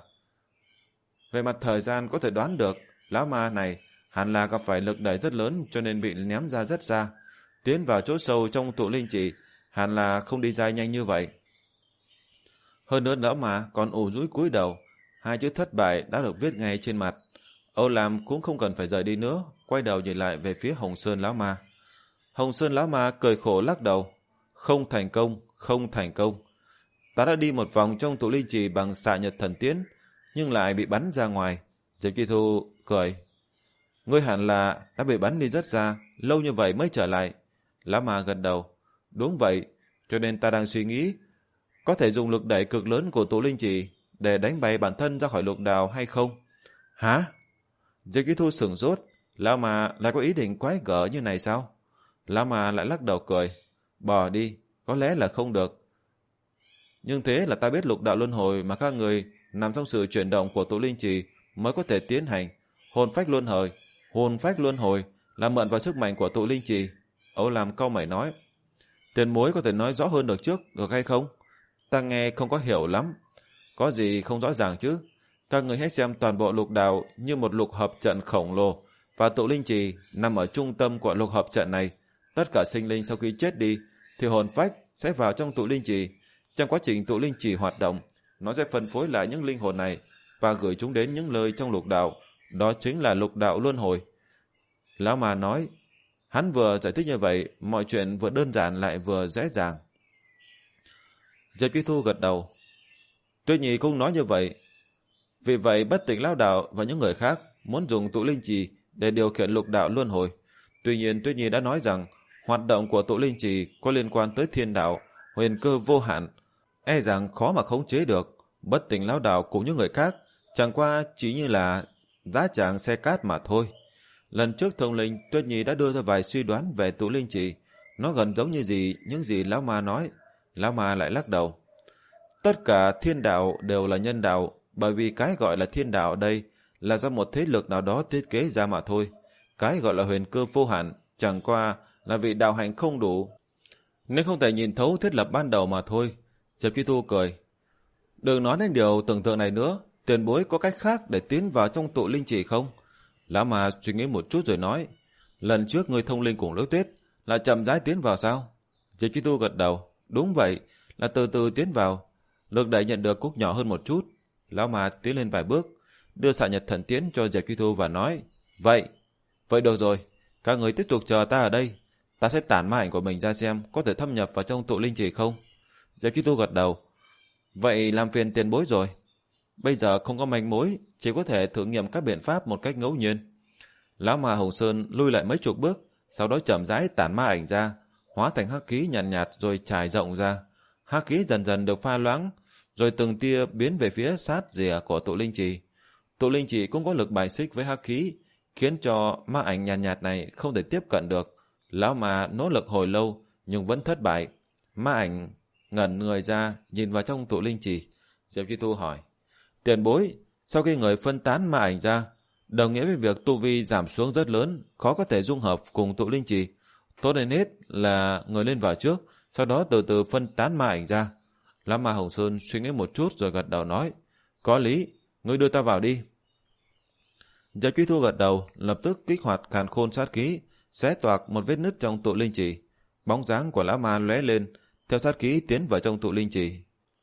Về mặt thời gian có thể đoán được, lão ma này hẳn là gặp phải lực đẩy rất lớn cho nên bị ném ra rất xa. Tiến vào chỗ sâu trong tụ linh trì, hẳn là không đi ra nhanh như vậy. Hơn nữa lão ma còn ủ rũi cúi đầu, hai chữ thất bại đã được viết ngay trên mặt. Âu Lam cũng không cần phải rời đi nữa, quay đầu nhìn lại về phía Hồng Sơn lão ma. Hồng Sơn lão ma cười khổ lắc đầu. Không thành công, không thành công. Ta đã đi một vòng trong tụ linh trì bằng Xạ Nhật Thần Tiễn, nhưng lại bị bắn ra ngoài. Diệp Chi Thu cười. Ngươi hẳn là đã bị bắn đi rất xa, lâu như vậy mới trở lại. Lão Ma gật đầu. Đúng vậy, cho nên ta đang suy nghĩ có thể dùng lực đẩy cực lớn của tụ linh chỉ để đánh bay bản thân ra khỏi lục đạo hay không. Hả? Diệp Chi Thu sửng sốt. Lão Ma lại có ý định quái gở như này sao? Lão Ma lại lắc đầu cười. Bỏ đi, có lẽ là không được. Nhưng thế là ta biết lục đạo luân hồi mà các người nằm trong sự chuyển động của tụ linh trì mới có thể tiến hành. Hồn phách luân hồi, hồn phách luân hồi là mượn vào sức mạnh của tụ linh trì. Âu Lam cau mày nói. Tiền bối có thể nói rõ hơn được trước, được hay không? Ta nghe không có hiểu lắm. Có gì không rõ ràng chứ? Các người hãy xem toàn bộ lục đạo như một lục hợp trận khổng lồ, và tụ linh trì nằm ở trung tâm của lục hợp trận này. Tất cả sinh linh sau khi chết đi thì hồn phách sẽ vào trong tụ linh trì. Trong quá trình tụ linh trì hoạt động, nó sẽ phân phối lại những linh hồn này và gửi chúng đến những nơi trong lục đạo. Đó chính là lục đạo luân hồi. Lão Ma nói. Hắn vừa giải thích như vậy, mọi chuyện vừa đơn giản lại vừa dễ dàng. Diệp Chi Thu gật đầu. Tuyết Nhi cũng nói như vậy. Vì vậy Bất Tịnh Lão Đạo và những người khác muốn dùng tụ linh trì để điều khiển lục đạo luân hồi. Tuy nhiên Tuyết Nhi đã nói rằng hoạt động của tụ linh trì có liên quan tới thiên đạo, huyền cơ vô hạn, e rằng khó mà khống chế được. Bất Tịnh Lão Đạo cùng những người khác chẳng qua chỉ như là giá tràng xe cát mà thôi. Lần trước thông linh, Tuyết Nhi đã đưa ra vài suy đoán về tụ linh trì. Nó gần giống như gì những gì Lão Ma nói. Lão Ma lại lắc đầu. Tất cả thiên đạo đều là nhân đạo, bởi vì cái gọi là thiên đạo đây là do một thế lực nào đó thiết kế ra mà thôi. Cái gọi là huyền cơ vô hạn chẳng qua là vì đạo hạnh không đủ, nên không thể nhìn thấu thiết lập ban đầu mà thôi. Diệp Chi Thu cười. Đừng nói đến điều tưởng tượng này nữa. Tiền bối có cách khác để tiến vào trong tụ linh trì không? Lão Ma suy nghĩ một chút rồi nói. Lần trước người thông linh cùng Lữ Tuyết là chậm rãi tiến vào sao? Diệp Chi Thu gật đầu. Đúng vậy, là từ từ tiến vào. Lực đẩy nhận được cũng nhỏ hơn một chút. Lão Ma tiến lên vài bước, đưa xạ nhật thần tiến cho Diệp Chi Thu và nói. Vậy, vậy được rồi, các người tiếp tục chờ ta ở đây. Ta sẽ tản ma ảnh của mình ra xem có thể thâm nhập vào trong tụ linh trì không. Diệp Chi Thu gật đầu. Vậy làm phiền tiền bối rồi. Bây giờ không có manh mối, chỉ có thể thử nghiệm các biện pháp một cách ngẫu nhiên. Lão Ma Hồng Sơn lui lại mấy chục bước, sau đó chậm rãi tản ma ảnh ra, hóa thành hắc khí nhàn nhạt, nhạt rồi trải rộng ra. Hắc khí dần dần được pha loãng, rồi từng tia biến về phía sát rìa của tụ linh trì. Tụ linh trì cũng có lực bài xích với hắc khí, khiến cho ma ảnh nhàn nhạt, nhạt này không thể tiếp cận được. Lão Ma nỗ lực hồi lâu nhưng vẫn thất bại. Ma ảnh ngẩn người ra nhìn vào trong tụ linh trì. Diệp Chi Thu hỏi. Tiền bối, sau khi người phân tán ma ảnh ra, đồng nghĩa với việc tu vi giảm xuống rất lớn, khó có thể dung hợp cùng tụ linh trì. Tốt nên hết là người lên vào trước, sau đó từ từ phân tán ma ảnh ra. Lão Ma Hồng Sơn suy nghĩ một chút rồi gật đầu nói. Có lý, ngươi đưa ta vào đi. Diệp Chi Thu gật đầu, lập tức kích hoạt càn khôn sát khí, xé toạc một vết nứt trong tụ linh trì. Bóng dáng của lão ma lóe lên, theo sát khí tiến vào trong tụ linh trì.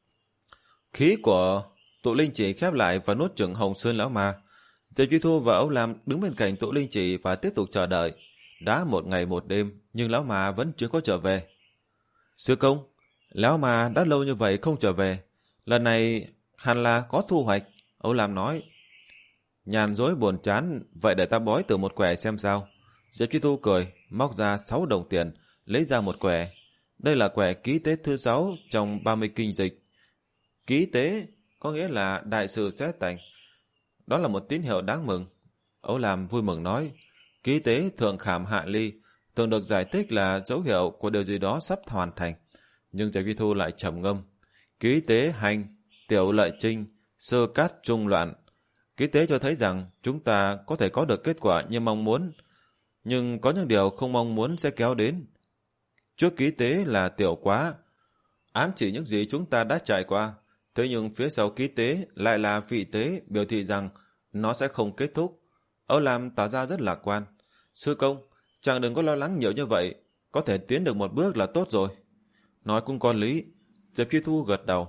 Khí của tụ linh trì khép lại và nuốt chửng Hồng Sơn lão ma. Diệp Chi Thu và Âu Lam đứng bên cạnh tụ linh trì và tiếp tục chờ đợi. Đã một ngày một đêm, nhưng lão ma vẫn chưa có trở về. Sư công, lão ma đã lâu như vậy không trở về, lần này hẳn là có thu hoạch. Âu Lam nói. Nhàn rỗi buồn chán, vậy để ta bói từ một quẻ xem sao. Diệp Chi Thu cười, móc ra sáu đồng tiền, lấy ra một quẻ. Đây là quẻ ký tế thứ sáu trong ba mươi kinh dịch. Ký tế có nghĩa là đại sự sẽ thành. Đó là một tín hiệu đáng mừng. Âu Lam vui mừng nói. Ký tế thường khảm hạ ly, thường được giải thích là dấu hiệu của điều gì đó sắp hoàn thành. Nhưng Diệp Chi Thu lại trầm ngâm. Ký tế hành, tiểu lợi trinh, sơ cát trung loạn. Ký tế cho thấy rằng chúng ta có thể có được kết quả như mong muốn, nhưng có những điều không mong muốn sẽ kéo đến. Trước ký tế là tiểu quá, ám chỉ những gì chúng ta đã trải qua. Thế nhưng phía sau ký tế lại là vị tế, biểu thị rằng nó sẽ không kết thúc. Âu Lam tỏ ra rất lạc quan. Sư công, chàng đừng có lo lắng nhiều như vậy, có thể tiến được một bước là tốt rồi. Nói cũng có lý. Diệp Chi Thu gật đầu.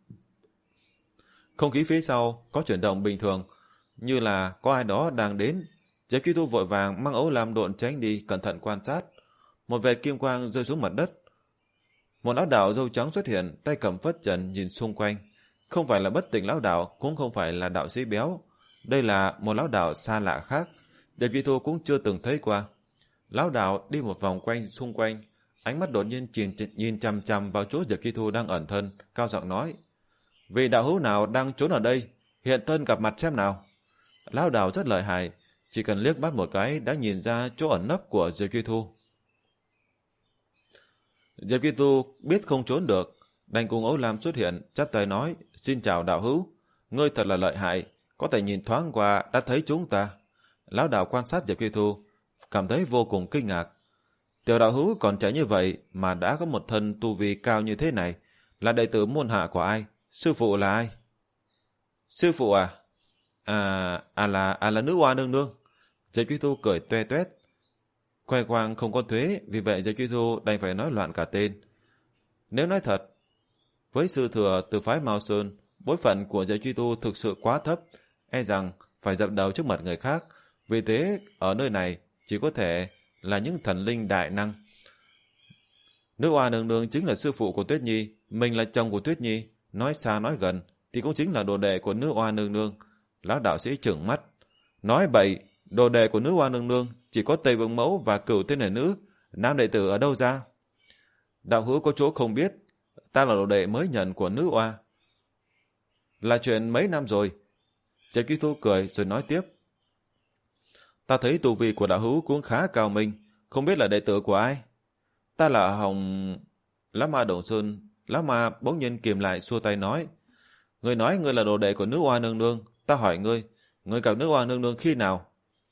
Không khí phía sau có chuyển động bình thường, như là có ai đó đang đến. Diệp Chi Thu vội vàng mang Âu Lam độn tránh đi, cẩn thận quan sát. Một vệt kim quang rơi xuống mặt đất. Một áo đạo râu trắng xuất hiện, tay cầm phất trần nhìn xung quanh. Không phải là Bất Tịnh lão đạo, cũng không phải là đạo sĩ béo. Đây là một lão đạo xa lạ khác, Diệp Duy Thu cũng chưa từng thấy qua. Lão đạo đi một vòng quanh xung quanh, ánh mắt đột nhiên nhìn, nhìn chằm chằm vào chỗ Diệp Duy Thu đang ẩn thân, cao giọng nói: Vị đạo hữu nào đang trốn ở đây, hiện thân gặp mặt xem nào. Lão đạo rất lợi hại, chỉ cần liếc mắt một cái đã nhìn ra chỗ ẩn nấp của Diệp Duy Thu. Diệp Duy Thu biết không trốn được, đành cùng Âu Lam xuất hiện, chắp tay nói: Xin chào đạo hữu, ngươi thật là lợi hại, có thể nhìn thoáng qua đã thấy chúng ta. Lão đạo quan sát Diệp Duy Thu, cảm thấy vô cùng kinh ngạc. Tiểu đạo hữu còn trẻ như vậy mà đã có một thân tu vi cao như thế này, là đệ tử môn hạ của ai? Sư phụ là ai? Sư phụ à? À, à là à là nữ oa nương nương. Diệp Duy Thu cười toe toét. Khoe khoang không có thuế, vì vậy Diệp Duy Thu đành phải nói loạn cả tên. Nếu nói thật, với sư thừa từ phái Mao Sơn, bối phận của Diệp Duy Thu thực sự quá thấp, e rằng phải dập đầu trước mặt người khác. Vì thế, ở nơi này chỉ có thể là những thần linh đại năng. Nữ oa nương nương chính là sư phụ của Tuyết Nhi, mình là chồng của Tuyết Nhi, nói xa nói gần thì cũng chính là đồ đệ của nữ oa nương nương. Lão đạo sĩ trừng mắt, nói bậy, đồ đệ của nữ oa nương nương chỉ có Tây Vương Mẫu và Cửu Tiên Này Nữ, nam đệ tử ở đâu ra? Đạo hữu có chỗ không biết, ta là đồ đệ mới nhận của nữ oa. Là chuyện mấy năm rồi. Trạch Duy Thu cười rồi nói tiếp. Ta thấy tu vi của đạo hữu cũng khá cao minh, không biết là đệ tử của ai? Ta là Hồng... Lá Ma Đồng Sơn. Lá Ma bỗng nhiên kiềm lại xua tay nói. Người nói ngươi là đồ đệ của nữ oa nương nương, ta hỏi ngươi, ngươi gặp nữ oa nương nương khi nào?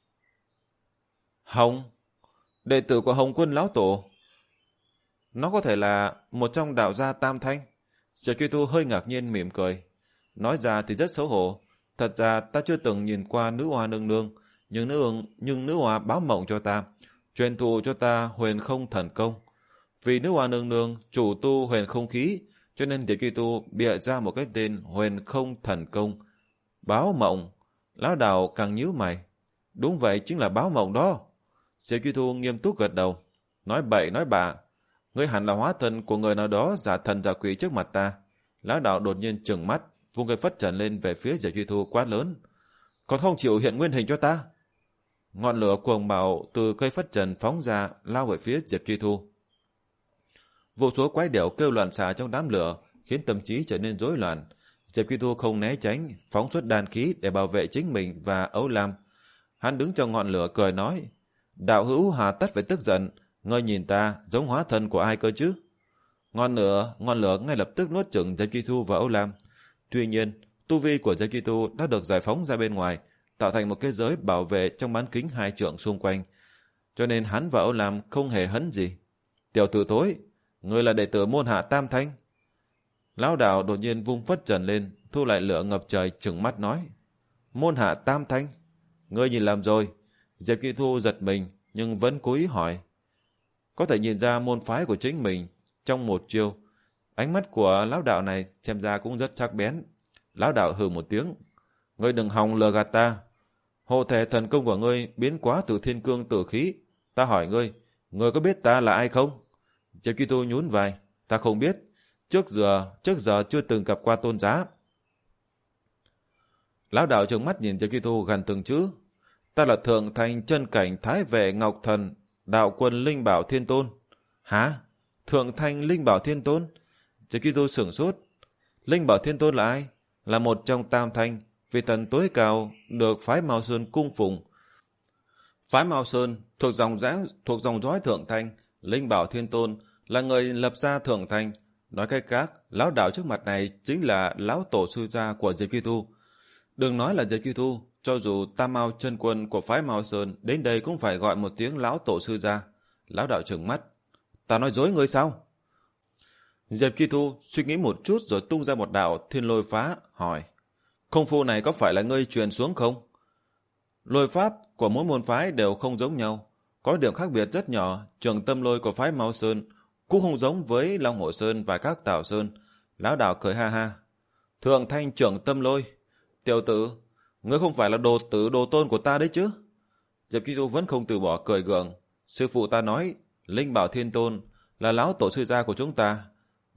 Hồng, đệ tử của Hồng Quân lão tổ. Nó có thể là một trong đạo gia Tam Thanh. Trạch Duy Thu hơi ngạc nhiên mỉm cười. Nói ra thì rất xấu hổ. Thật ra ta chưa từng nhìn qua nữ oa nương nương, nhưng nữ nhưng nữ oa báo mộng cho ta, truyền thụ cho ta huyền không thần công. Vì nữ oa nương nương chủ tu huyền không khí, cho nên Diệp Duy Thu bịa ra một cái tên huyền không thần công. Báo mộng. Lão đạo càng nhíu mày. Đúng vậy, chính là báo mộng đó. Diệp Duy Thu nghiêm túc gật đầu. Nói bậy nói bạ, ngươi hẳn là hóa thân của người nào đó giả thần giả quỷ trước mặt ta. Lão đạo đột nhiên trừng mắt, vung cây phất trần lên về phía Diệp Duy Thu quát lớn. Còn không chịu hiện nguyên hình cho ta? Ngọn lửa cuồng bạo từ cây phất trần phóng ra, lao về phía Diệp Duy Thu. Vô số quái điểu kêu loạn xạ trong đám lửa, khiến tâm trí trở nên rối loạn. Diệp Duy Thu không né tránh, phóng xuất đan khí để bảo vệ chính mình và Âu Lam. Hắn đứng trong ngọn lửa cười nói, đạo hữu hà tất phải tức giận, ngươi nhìn ta giống hóa thân của ai cơ chứ? Ngọn lửa, ngọn lửa ngay lập tức nuốt chửng Diệp Duy Thu và Âu Lam. Tuy nhiên, tu vi của Diệp Duy Thu đã được giải phóng ra bên ngoài, tạo thành một cái giới bảo vệ trong bán kính hai trượng xung quanh, cho nên hắn và Âu Lam không hề hấn gì. Tiểu tử tối, ngươi là đệ tử môn hạ Tam Thanh. Lão đạo đột nhiên vung phất trần lên, thu lại lửa ngập trời, trừng mắt nói, môn hạ Tam Thanh, ngươi nhìn làm rồi. Diệp Duy Thu giật mình nhưng vẫn cố ý hỏi. Có thể nhìn ra môn phái của chính mình trong một chiêu. Ánh mắt của lão đạo này xem ra cũng rất sắc bén. Lão đạo hừ một tiếng, ngươi đừng hòng lừa gạt ta. Hộ thể thần công của ngươi biến quá từ thiên cương tử khí. Ta hỏi ngươi, ngươi có biết ta là ai không? Diệp Duy Thu nhún vai, ta không biết. Trước giờ, trước giờ chưa từng gặp qua tôn giá. Lão đạo trừng mắt nhìn Diệp Duy Thu gần từng chữ. Ta là thượng thành chân cảnh thái vệ ngọc thần, đạo quân linh bảo thiên tôn. Hả? Thượng thành linh bảo thiên tôn? Diệp Duy Thu sửng sốt. Linh bảo thiên tôn là ai? Là một trong Tam Thanh, vị thần tối cao được phái Mao Sơn cung phụng. Phái Mao Sơn thuộc dòng dã thuộc dòng dõi thượng thành, linh bảo thiên tôn là người lập ra thượng thành. Nói cách khác, lão đạo trước mặt này chính là lão tổ sư gia của Diệp Duy Thu. Đừng nói là Diệp Duy Thu, cho dù Tam Mao chân quân của phái Mao Sơn đến đây cũng phải gọi một tiếng lão tổ sư gia. Lão đạo trừng mắt, ta nói dối ngươi sao? Diệp Duy Thu suy nghĩ một chút rồi tung ra một đạo thiên lôi phá, hỏi, công phu này có phải là ngươi truyền xuống không? Lôi pháp của mỗi môn phái đều không giống nhau, có điểm khác biệt rất nhỏ. Trường tâm lôi của phái Mao Sơn cũng không giống với Long Hổ Sơn và các Tào Sơn. Lão đạo cười ha ha, thượng thanh trưởng tâm lôi, tiểu tử, ngươi không phải là đồ tử đồ tôn của ta đấy chứ? Diệp Duy Thu vẫn không từ bỏ cười gượng, sư phụ ta nói linh bảo thiên tôn là lão tổ sư gia của chúng ta,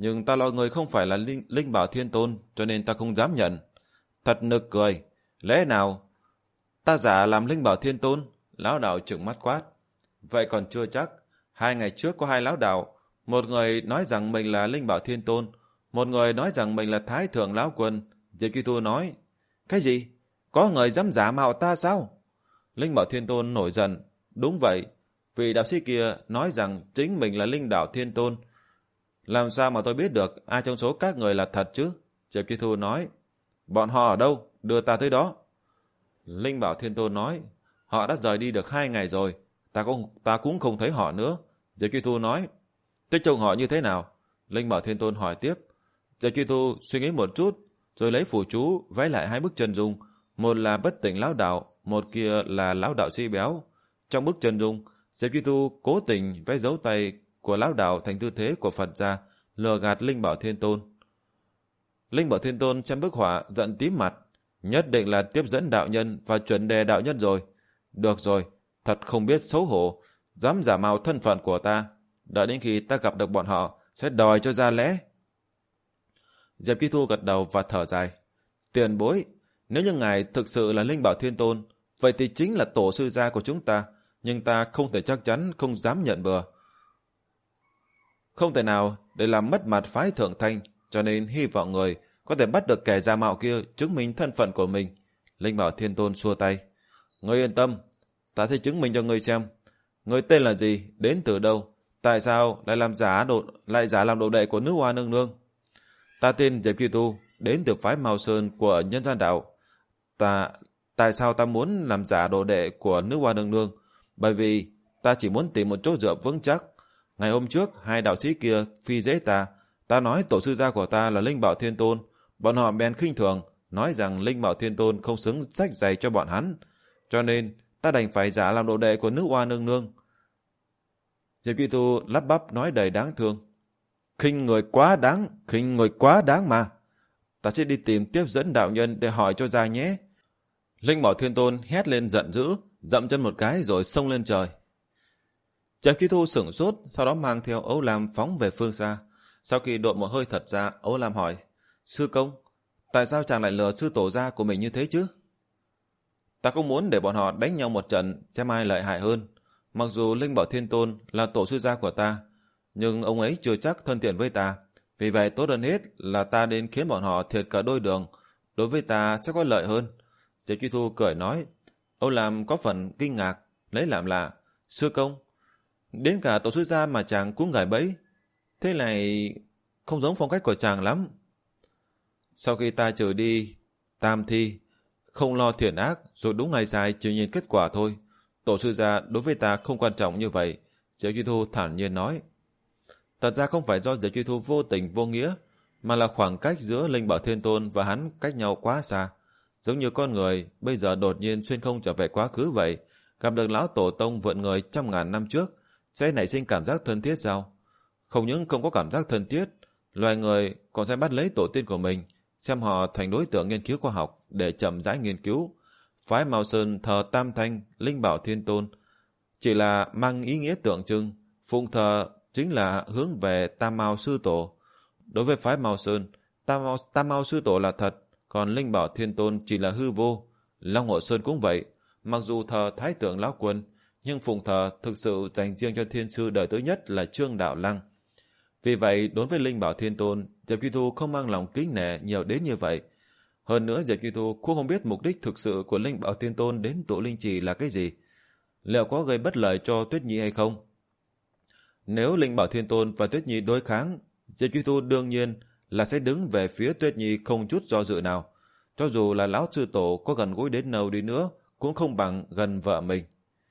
nhưng ta lo người không phải là linh, linh bảo thiên tôn, cho nên ta không dám nhận. Thật nực cười, lẽ nào ta giả làm linh bảo thiên tôn? Lão đạo trừng mắt quát. Vậy còn chưa chắc. Hai ngày trước có hai lão đạo, một người nói rằng mình là linh bảo thiên tôn, một người nói rằng mình là thái thượng lão quân. Diệp Kỳ Thu nói, cái gì? Có người dám giả mạo ta sao? Linh bảo thiên tôn nổi giận. Đúng vậy, vị đạo sĩ kia nói rằng chính mình là linh đạo thiên tôn. Làm sao mà tôi biết được ai trong số các người là thật chứ? Diệp Kỳ Thu nói, bọn họ ở đâu? Đưa ta tới đó. Linh bảo thiên tôn nói, họ đã rời đi được hai ngày rồi, ta cũng, ta cũng không thấy họ nữa. Diệp Kỳ Thu nói, thế trông họ như thế nào? Linh bảo thiên tôn hỏi tiếp. Diệp Kỳ Thu suy nghĩ một chút, rồi lấy phù chú vẽ lại hai bức chân dung, một là bất tỉnh lão đạo, một kia là lão đạo si béo. Trong bức chân dung, Diệp Kỳ Thu cố tình vẽ dấu tay của lão đạo thành tư thế của Phật gia, lừa gạt Linh bảo thiên tôn. Linh bảo thiên tôn xem bức họa giận tím mặt, nhất định là tiếp dẫn đạo nhân và chuẩn đề đạo nhân rồi. Được rồi, thật không biết xấu hổ, dám giả mạo thân phận của ta. Đợi đến khi ta gặp được bọn họ, sẽ đòi cho ra lẽ. Diệp Kỳ Thu gật đầu và thở dài. Tiền bối, nếu như ngài thực sự là Linh bảo thiên tôn, vậy thì chính là tổ sư gia của chúng ta, nhưng ta không thể chắc chắn, không dám nhận bừa. Không thể nào để làm mất mặt phái Thượng Thanh, cho nên hy vọng người có thể bắt được kẻ giả mạo kia chứng minh thân phận của mình. Linh bảo thiên tôn xua tay. Ngươi yên tâm, ta sẽ chứng minh cho ngươi xem. Ngươi tên là gì, đến từ đâu, tại sao lại làm giả đồ, lại giả làm đồ đệ của nữ hoa nương nương? Ta tên Diệp Kỳ Thu, đến từ phái Mao Sơn của Nhân Gian Đạo. Ta, tại sao ta muốn làm giả đồ đệ của nữ hoa nương nương? Bởi vì ta chỉ muốn tìm một chỗ dựa vững chắc. Ngày hôm trước, hai đạo sĩ kia phi dễ ta. Ta nói tổ sư gia của ta là Linh bảo thiên tôn. Bọn họ bèn khinh thường, nói rằng Linh bảo thiên tôn không xứng sách giày cho bọn hắn. Cho nên, ta đành phải giả làm đồ đệ của nữ hoa nương nương. Diệp Kỳ Thu lắp bắp nói đầy đáng thương. Khinh người quá đáng, khinh người quá đáng mà. Ta sẽ đi tìm tiếp dẫn đạo nhân để hỏi cho ra nhé. Linh bảo thiên tôn hét lên giận dữ, dậm chân một cái rồi xông lên trời. Diệp Kỳ Thu sửng sốt, sau đó mang theo Âu Lam phóng về phương xa. Sau khi đội một hơi thật ra, Âu Lam hỏi, sư công, tại sao chàng lại lừa sư tổ gia của mình như thế chứ? Ta không muốn để bọn họ đánh nhau một trận, xem ai lợi hại hơn. Mặc dù Linh bảo thiên tôn là tổ sư gia của ta, nhưng ông ấy chưa chắc thân thiện với ta. Vì vậy tốt hơn hết là ta nên khiến bọn họ thiệt cả đôi đường. Đối với ta sẽ có lợi hơn. Diệp Kỳ Thu cười nói. Âu Lam có phần kinh ngạc, lấy làm lạ. Sư công, đến cả tổ sư gia mà chàng cũng gài bẫy. Thế này không giống phong cách của chàng lắm. Sau khi ta trừ đi tam thi, không lo thiện ác, rồi đúng hay sai chỉ nhìn kết quả thôi. Tổ sư gia đối với ta không quan trọng như vậy. Diệp Kỳ Thu thản nhiên nói. Thật ra không phải do Diệp Kỳ Thu vô tình vô nghĩa, mà là khoảng cách giữa Linh bảo thiên tôn và hắn cách nhau quá xa. Giống như con người bây giờ đột nhiên xuyên không trở về quá khứ vậy, gặp được lão tổ tông vượn người trăm ngàn năm trước, sẽ nảy sinh cảm giác thân thiết sao? Không những không có cảm giác thân thiết, loài người còn sẽ bắt lấy tổ tiên của mình, xem họ thành đối tượng nghiên cứu khoa học để chậm rãi nghiên cứu. Phái Mao Sơn thờ Tam Thanh, Linh bảo thiên tôn, chỉ là mang ý nghĩa tượng trưng, phụng thờ chính là hướng về Tam Mao sư tổ. Đối với phái Mao Sơn, Tam Mao, Tam Mao sư tổ là thật, còn Linh bảo thiên tôn chỉ là hư vô. Long Hồ Sơn cũng vậy, mặc dù thờ Thái Tượng Lão Quân, nhưng phụng thờ thực sự dành riêng cho thiên sư đời tới nhất là Trương Đạo Lăng. Vì vậy, đối với Linh bảo thiên tôn, Diệp Kỳ Thu không mang lòng kính nể nhiều đến như vậy. Hơn nữa, Diệp Kỳ Thu cũng không biết mục đích thực sự của Linh bảo thiên tôn đến tụ linh trì là cái gì. Liệu có gây bất lợi cho Tuyết Nhi hay không? Nếu Linh bảo thiên tôn và Tuyết Nhi đối kháng, Diệp Kỳ Thu đương nhiên là sẽ đứng về phía Tuyết Nhi không chút do dự nào. Cho dù là lão sư tổ có gần gũi đến đâu đi nữa, cũng không bằng gần vợ mình.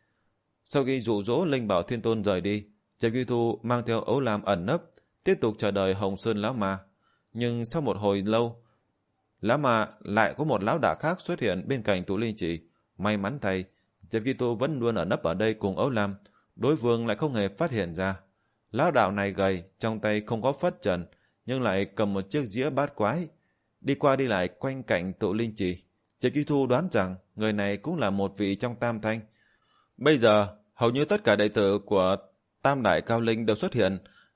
Sau khi dụ dỗ Linh bảo thiên tôn rời đi, Diệp Kỳ Thu mang theo Ấu Lam ẩn nấp, tiếp tục chờ đợi Hồng Sơn lão ma. Nhưng sau một hồi lâu, lão ma lại có một lão đạo khác xuất hiện bên cạnh tụ linh trì. May mắn thay, Diệp Kỳ Thu vẫn luôn ở nấp ở đây cùng Ấu Lam, đối phương lại không hề phát hiện ra. Lão đạo này gầy, trong tay không có phất trần, nhưng lại cầm một chiếc dĩa bát quái, đi qua đi lại quanh cạnh tụ linh trì. Diệp Kỳ Thu đoán rằng người này cũng là một vị trong Tam Thanh. Bây giờ, hầu như tất cả đệ tử của Tam Đại Cao Linh đều xuất hiện,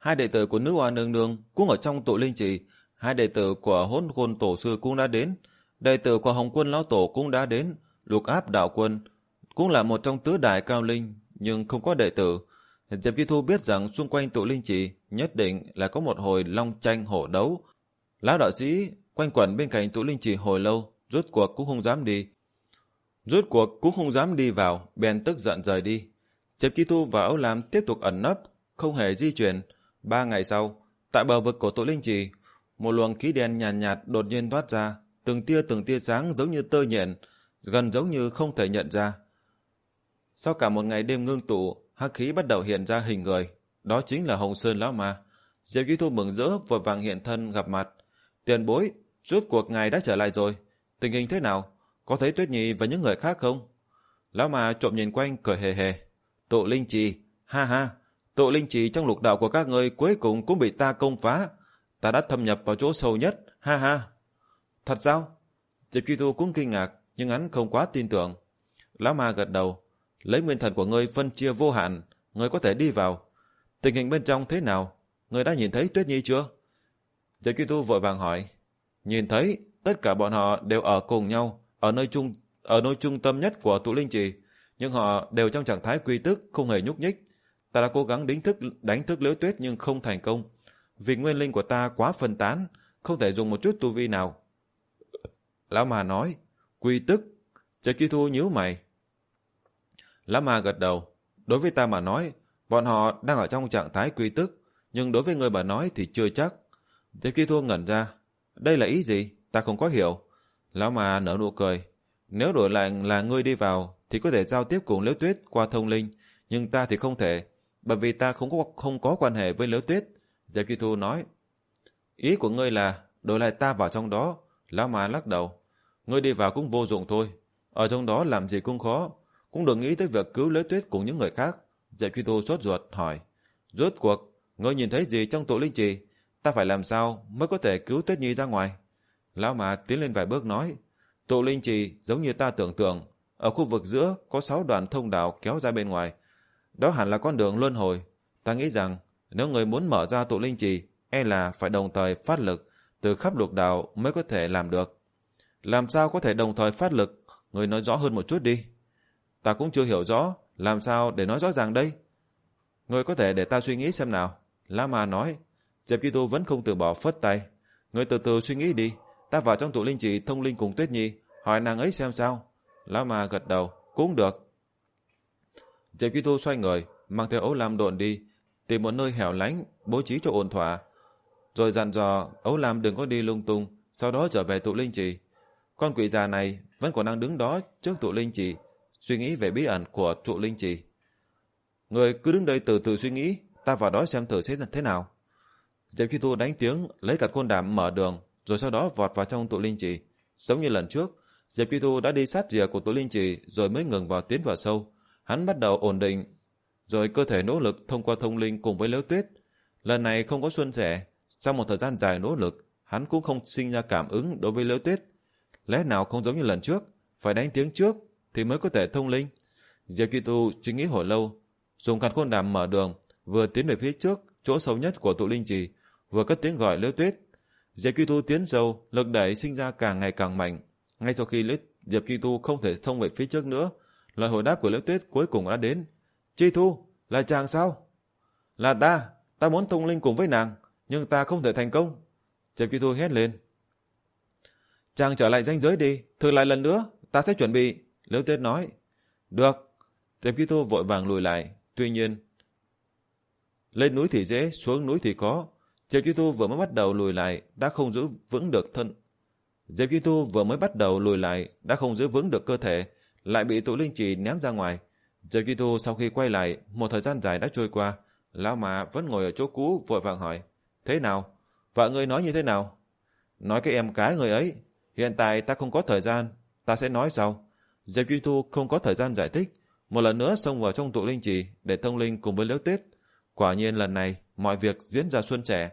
hai đệ tử của nữ oa nương nương cũng ở trong tụ linh trì, hai đệ tử của hỗn khôn tổ sư cũng đã đến, đệ tử của Hồng Quân lão tổ cũng đã đến, Lục Áp đạo quân cũng là một trong tứ đại cao linh nhưng không có đệ tử. Diệp Chi Thu biết rằng xung quanh tụ linh trì nhất định là có một hồi long tranh hổ đấu. Lão đạo sĩ quanh quẩn bên cạnh tụ linh trì hồi lâu, rốt cuộc cũng không dám đi. Rốt cuộc cũng không dám đi vào, bèn tức giận rời đi. Diệp Chi Thu và Âu Lam tiếp tục ẩn nấp, không hề di chuyển. Ba ngày sau, tại bờ vực của tụ linh trì, một luồng khí đen nhàn nhạt, nhạt đột nhiên thoát ra, từng tia từng tia sáng giống như tơ nhện, gần giống như không thể nhận ra. Sau cả một ngày đêm ngưng tụ, hắc khí bắt đầu hiện ra hình người, đó chính là Hồng Sơn lão ma. Diệp Chi Thu mừng rỡ vội vàng hiện thân gặp mặt. Tiền bối, rốt cuộc ngài đã trở lại rồi, tình hình thế nào? Có thấy Tuyết Nhi và những người khác không? Lão ma trộm nhìn quanh cười hề hề. Tụ linh trì, ha ha, tụ linh trì trong lục đạo của các ngươi cuối cùng cũng bị ta công phá. Ta đã thâm nhập vào chỗ sâu nhất, ha ha. Thật sao? Diệp Chi Thu cũng kinh ngạc, nhưng hắn không quá tin tưởng. Lão ma gật đầu. Lấy nguyên thần của ngươi phân chia vô hạn, ngươi có thể đi vào. Tình hình bên trong thế nào? Ngươi đã nhìn thấy Tuyết Nhi chưa? Diệp Chi Thu vội vàng hỏi. Nhìn thấy, tất cả bọn họ đều ở cùng nhau, ở nơi trung ở nơi trung tâm nhất của tụ linh trì, nhưng họ đều trong trạng thái quy tức, không hề nhúc nhích. Ta đã cố gắng đánh thức đánh thức Liễu Tuyết nhưng không thành công, vì nguyên linh của ta quá phân tán, không thể dùng một chút tu vi nào. Lão ma nói. Quy tức? Diệp Chi Thu nhíu mày. Lão ma gật đầu. Đối với ta mà nói, bọn họ đang ở trong trạng thái quy tức, nhưng đối với người mà nói thì chưa chắc. Diệp Chi Thu ngẩn ra. Đây là ý gì? Ta không có hiểu. Lão ma nở nụ cười. Nếu đổi lại là ngươi đi vào thì có thể giao tiếp cùng Liễu Tuyết qua thông linh, nhưng ta thì không thể, bởi vì ta không có không có quan hệ với Liễu Tuyết. Diệp Chi Thu nói. Ý của ngươi là đổi lại ta vào trong đó? Lão ma lắc đầu. Ngươi đi vào cũng vô dụng thôi, ở trong đó làm gì cũng khó, cũng đừng nghĩ tới việc cứu Liễu Tuyết cùng những người khác. Diệp Chi Thu sốt ruột hỏi. Rốt cuộc ngươi nhìn thấy gì trong tụ linh trì? Ta phải làm sao mới có thể cứu Tuyết Nhi ra ngoài? Lão ma tiến lên vài bước nói. Tụ linh trì giống như ta tưởng tượng, ở khu vực giữa có sáu đoạn thông đạo kéo ra bên ngoài, đó hẳn là con đường luân hồi. Ta nghĩ rằng nếu người muốn mở ra tụ linh trì, e là phải đồng thời phát lực từ khắp lục đạo mới có thể làm được. Làm sao có thể đồng thời phát lực? Người nói rõ hơn một chút đi. Ta cũng chưa hiểu rõ, làm sao để nói rõ ràng đây? Người có thể để ta suy nghĩ xem nào. Lão ma nói. Diệp Chi Tu vẫn không từ bỏ, phất tay. Người từ từ suy nghĩ đi, ta vào trong tụ linh trì thông linh cùng Tuyết Nhi, hỏi nàng ấy xem sao. Lão ma gật đầu. Cũng được. Diệp Chi Tu xoay người, mang theo Ấu Lam độn đi, tìm một nơi hẻo lánh, bố trí cho ổn thỏa, rồi dặn dò Ấu Lam đừng có đi lung tung, sau đó trở về tụ linh trì. Con quỷ già này vẫn còn đang đứng đó trước tụ linh trì, suy nghĩ về bí ẩn của tụ linh trì. Người cứ đứng đây từ từ suy nghĩ, ta vào đó xem thử sẽ thế nào. Diệp Chi Tu đánh tiếng, lấy cả côn đàm mở đường, rồi sau đó vọt vào trong tụ linh trì. Giống như lần trước, Diệp Chi Tu đã đi sát rìa của tụ linh trì rồi mới ngừng vào tiến vào sâu. Hắn bắt đầu ổn định, rồi cơ thể nỗ lực thông qua thông linh cùng với Liễu Tuyết. Lần này không có suôn sẻ, sau một thời gian dài nỗ lực, hắn cũng không sinh ra cảm ứng đối với Liễu Tuyết. Lẽ nào không giống như lần trước, phải đánh tiếng trước thì mới có thể thông linh? Diệp Chi Tu suy nghĩ hồi lâu, dùng càn khôn đàm mở đường, vừa tiến về phía trước, chỗ sâu nhất của tụ linh trì, vừa cất tiếng gọi Liễu Tuyết. Diệp Chi Tu tiến sâu, lực đẩy sinh ra càng ngày càng mạnh. Ngay sau khi Diệp Chi Tu không thể thông về phía trước nữa, lời hồi đáp của Liễu Tuyết cuối cùng đã đến. Chi Thu, là chàng sao? Là ta, ta muốn thông linh cùng với nàng, nhưng ta không thể thành công. Diệp Chi Thu hét lên. Chàng trở lại ranh giới đi, thử lại lần nữa, ta sẽ chuẩn bị. Liễu Tuyết nói. Được. Diệp Chi Thu vội vàng lùi lại. Tuy nhiên, lên núi thì dễ, xuống núi thì khó. Diệp Chi Thu vừa mới bắt đầu lùi lại, đã không giữ vững được thân. Diệp Chi Thu vừa mới bắt đầu lùi lại, đã không giữ vững được cơ thể, lại bị tụ linh trì ném ra ngoài. Diệp Chi Thu sau khi quay lại, một thời gian dài đã trôi qua, lão mà vẫn ngồi ở chỗ cũ vội vàng hỏi. Thế nào? Vợ ngươi nói như thế nào? Nói cái em cái người ấy. Hiện tại ta không có thời gian, ta sẽ nói sau. Diệp Chi Thu không có thời gian giải thích, một lần nữa xông vào trong tụ linh trì để thông linh cùng với Liễu Tuyết. Quả nhiên lần này mọi việc diễn ra suôn sẻ.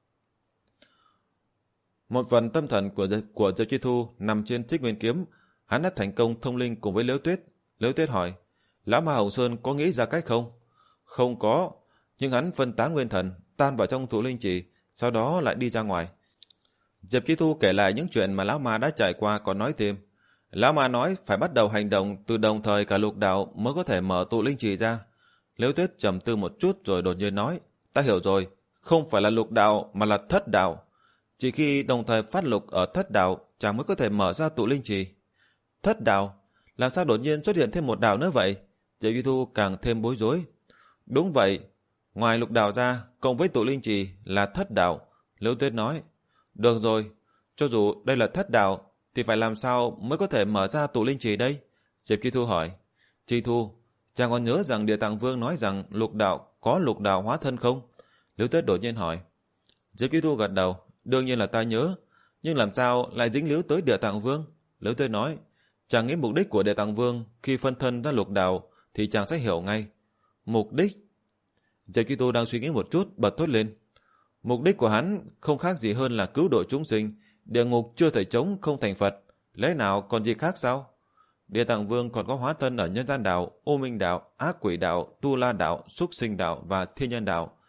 Một phần tâm thần của của Diệp Chi Thu nằm trên Trích Nguyên Kiếm, hắn đã thành công thông linh cùng với Liễu Tuyết. Liễu Tuyết hỏi, lão ma Hồng Sơn có nghĩ ra cách không? Không có. nhưng hắn phân tán nguyên thần, tan vào trong tụ linh trì, sau đó lại đi ra ngoài. Diệp Chi Thu kể lại những chuyện mà lão ma đã trải qua, còn nói thêm. Lão ma nói phải bắt đầu hành động từ đồng thời cả lục đạo mới có thể mở tụ linh trì ra. Liễu Tuyết trầm tư một chút rồi đột nhiên nói, ta hiểu rồi, không phải là lục đạo mà là thất đạo. Chỉ khi đồng thời phát lục ở thất đạo chàng mới có thể mở ra tụ linh trì. Thất đạo? Làm sao đột nhiên xuất hiện thêm một đạo nữa vậy? Diệp Chi Thu càng thêm bối rối. Đúng vậy, ngoài lục đạo ra, cộng với tụ linh trì là thất đạo. Liễu Tuyết nói, được rồi, cho dù đây là thất đạo, thì phải làm sao mới có thể mở ra tụ linh trì đây? Diệp Chi Thu hỏi. Chi Thu, chàng còn nhớ rằng Địa Tạng Vương nói rằng lục đạo có lục đạo hóa thân không? Liễu Tuyết đột nhiên hỏi. Diệp Chi Thu gật đầu, đương nhiên là ta nhớ, nhưng làm sao lại dính líu tới Địa Tạng Vương? Liễu Tuyết nói, chàng nghĩ mục đích của Địa Tạng Vương khi phân thân ra lục đạo thì chàng sẽ hiểu ngay. Mục đích? Diệp Chi Thu đang suy nghĩ một chút, bật thốt lên. Mục đích của hắn không khác gì hơn là cứu độ chúng sinh, địa ngục chưa thể chống không thành Phật, lẽ nào còn gì khác sao? Địa Tạng Vương còn có hóa thân ở nhân gian đạo, ô minh đạo, ác quỷ đạo, tu la đạo, súc sinh đạo và thiên nhân đạo,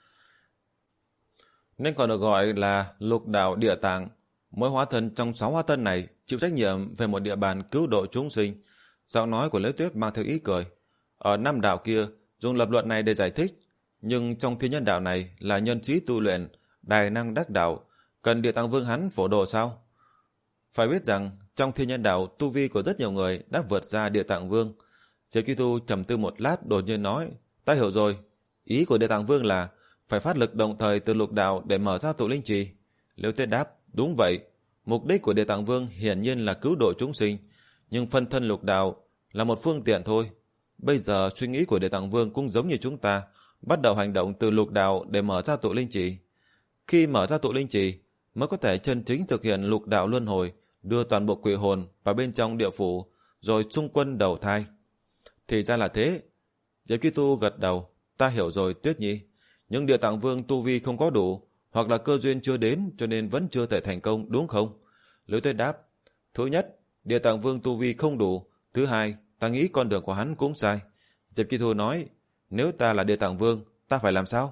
nên còn được gọi là lục đạo địa tạng. Mỗi hóa thân trong sáu hóa thân này chịu trách nhiệm về một địa bàn cứu độ chúng sinh. Giọng nói của Liễu Tuyết mang theo ý cười. Ở năm đạo kia dùng lập luận này để giải thích, nhưng trong thiên nhân đạo này là nhân trí tu luyện, đại năng đắc đạo, cần Địa Tạng Vương hắn phổ độ sao? Phải biết rằng trong thiên nhân đạo tu vi của rất nhiều người đã vượt ra Địa Tạng Vương. Diệp Chi Thu trầm tư một lát đột nhiên nói, ta hiểu rồi, ý của Địa Tạng Vương là phải phát lực đồng thời từ lục đạo để mở ra tụ linh trì. Liễu Tuyết đáp, đúng vậy, mục đích của Địa Tạng Vương hiển nhiên là cứu độ chúng sinh, nhưng phân thân lục đạo là một phương tiện thôi. Bây giờ suy nghĩ của Địa Tạng Vương cũng giống như chúng ta, bắt đầu hành động từ lục đạo để mở ra tụ linh trì. Khi mở ra tụ linh trì mới có thể chân chính thực hiện lục đạo luân hồi, đưa toàn bộ quỷ hồn vào bên trong địa phủ, rồi xung quân đầu thai. Thì ra là thế. Diệp Chi Tu gật đầu, ta hiểu rồi Tuyết Nhi. Nhưng Địa Tạng Vương tu vi không có đủ, hoặc là cơ duyên chưa đến cho nên vẫn chưa thể thành công, đúng không? Liễu Tuyết đáp, thứ nhất, Địa Tạng Vương tu vi không đủ, thứ hai, ta nghĩ con đường của hắn cũng sai. Diệp Chi Thu nói, nếu ta là Địa Tạng Vương, ta phải làm sao?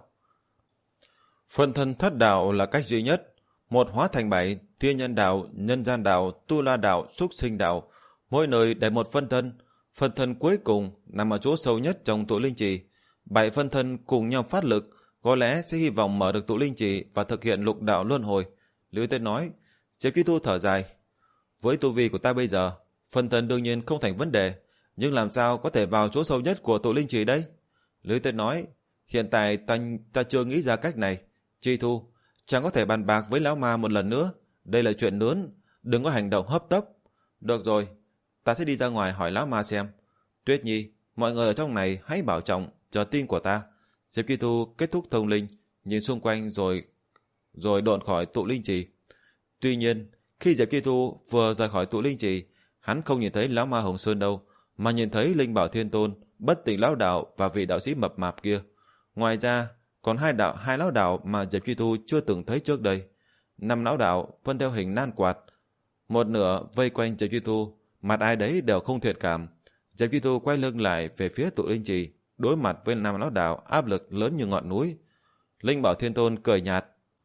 Phân thân thất đạo là cách duy nhất, một hóa thành bảy, thiên nhân đạo, nhân gian đạo, tu la đạo, súc sinh đạo, mỗi nơi để một phân thân, phân thân cuối cùng nằm ở chỗ sâu nhất trong tụ linh trì. Bảy phân thân cùng nhau phát lực, có lẽ sẽ hy vọng mở được tụ linh trì và thực hiện lục đạo luân hồi. Liễu Tuyết nói. Diệp Chi Thu thở dài, với tu vi của ta bây giờ, phân thân đương nhiên không thành vấn đề, nhưng làm sao có thể vào chỗ sâu nhất của tụ linh trì đây? Liễu Tuyết nói, hiện tại ta, ta chưa nghĩ ra cách này. Chi Thu, chẳng có thể bàn bạc với lão ma một lần nữa, đây là chuyện lớn, đừng có hành động hấp tấp. Được rồi, ta sẽ đi ra ngoài hỏi lão ma xem. Tuyết Nhi, mọi người ở trong này hãy bảo trọng, chờ tin của ta. Diệp Chi Thu kết thúc thông linh, nhìn xung quanh rồi rồi độn khỏi tụ linh trì. Tuy nhiên, khi Diệp Chi Thu vừa rời khỏi tụ linh trì, hắn không nhìn thấy lão ma Hồng Sơn đâu, mà nhìn thấy Linh Bảo Thiên Tôn, Bất Tỉnh lão đạo và vị đạo sĩ mập mạp kia. Ngoài ra, còn hai đạo hai lão đạo mà Diệp Chi Thu chưa từng thấy trước đây. Năm lão đạo phân theo hình nan quạt, một nửa vây quanh Diệp Chi Thu, mặt ai đấy đều không thiện cảm. Diệp Chi Thu quay lưng lại về phía tụ linh trì, đối mặt với năm lão đạo áp lực lớn như ngọn núi. Linh Bảo Thiên Tôn cười nhạt,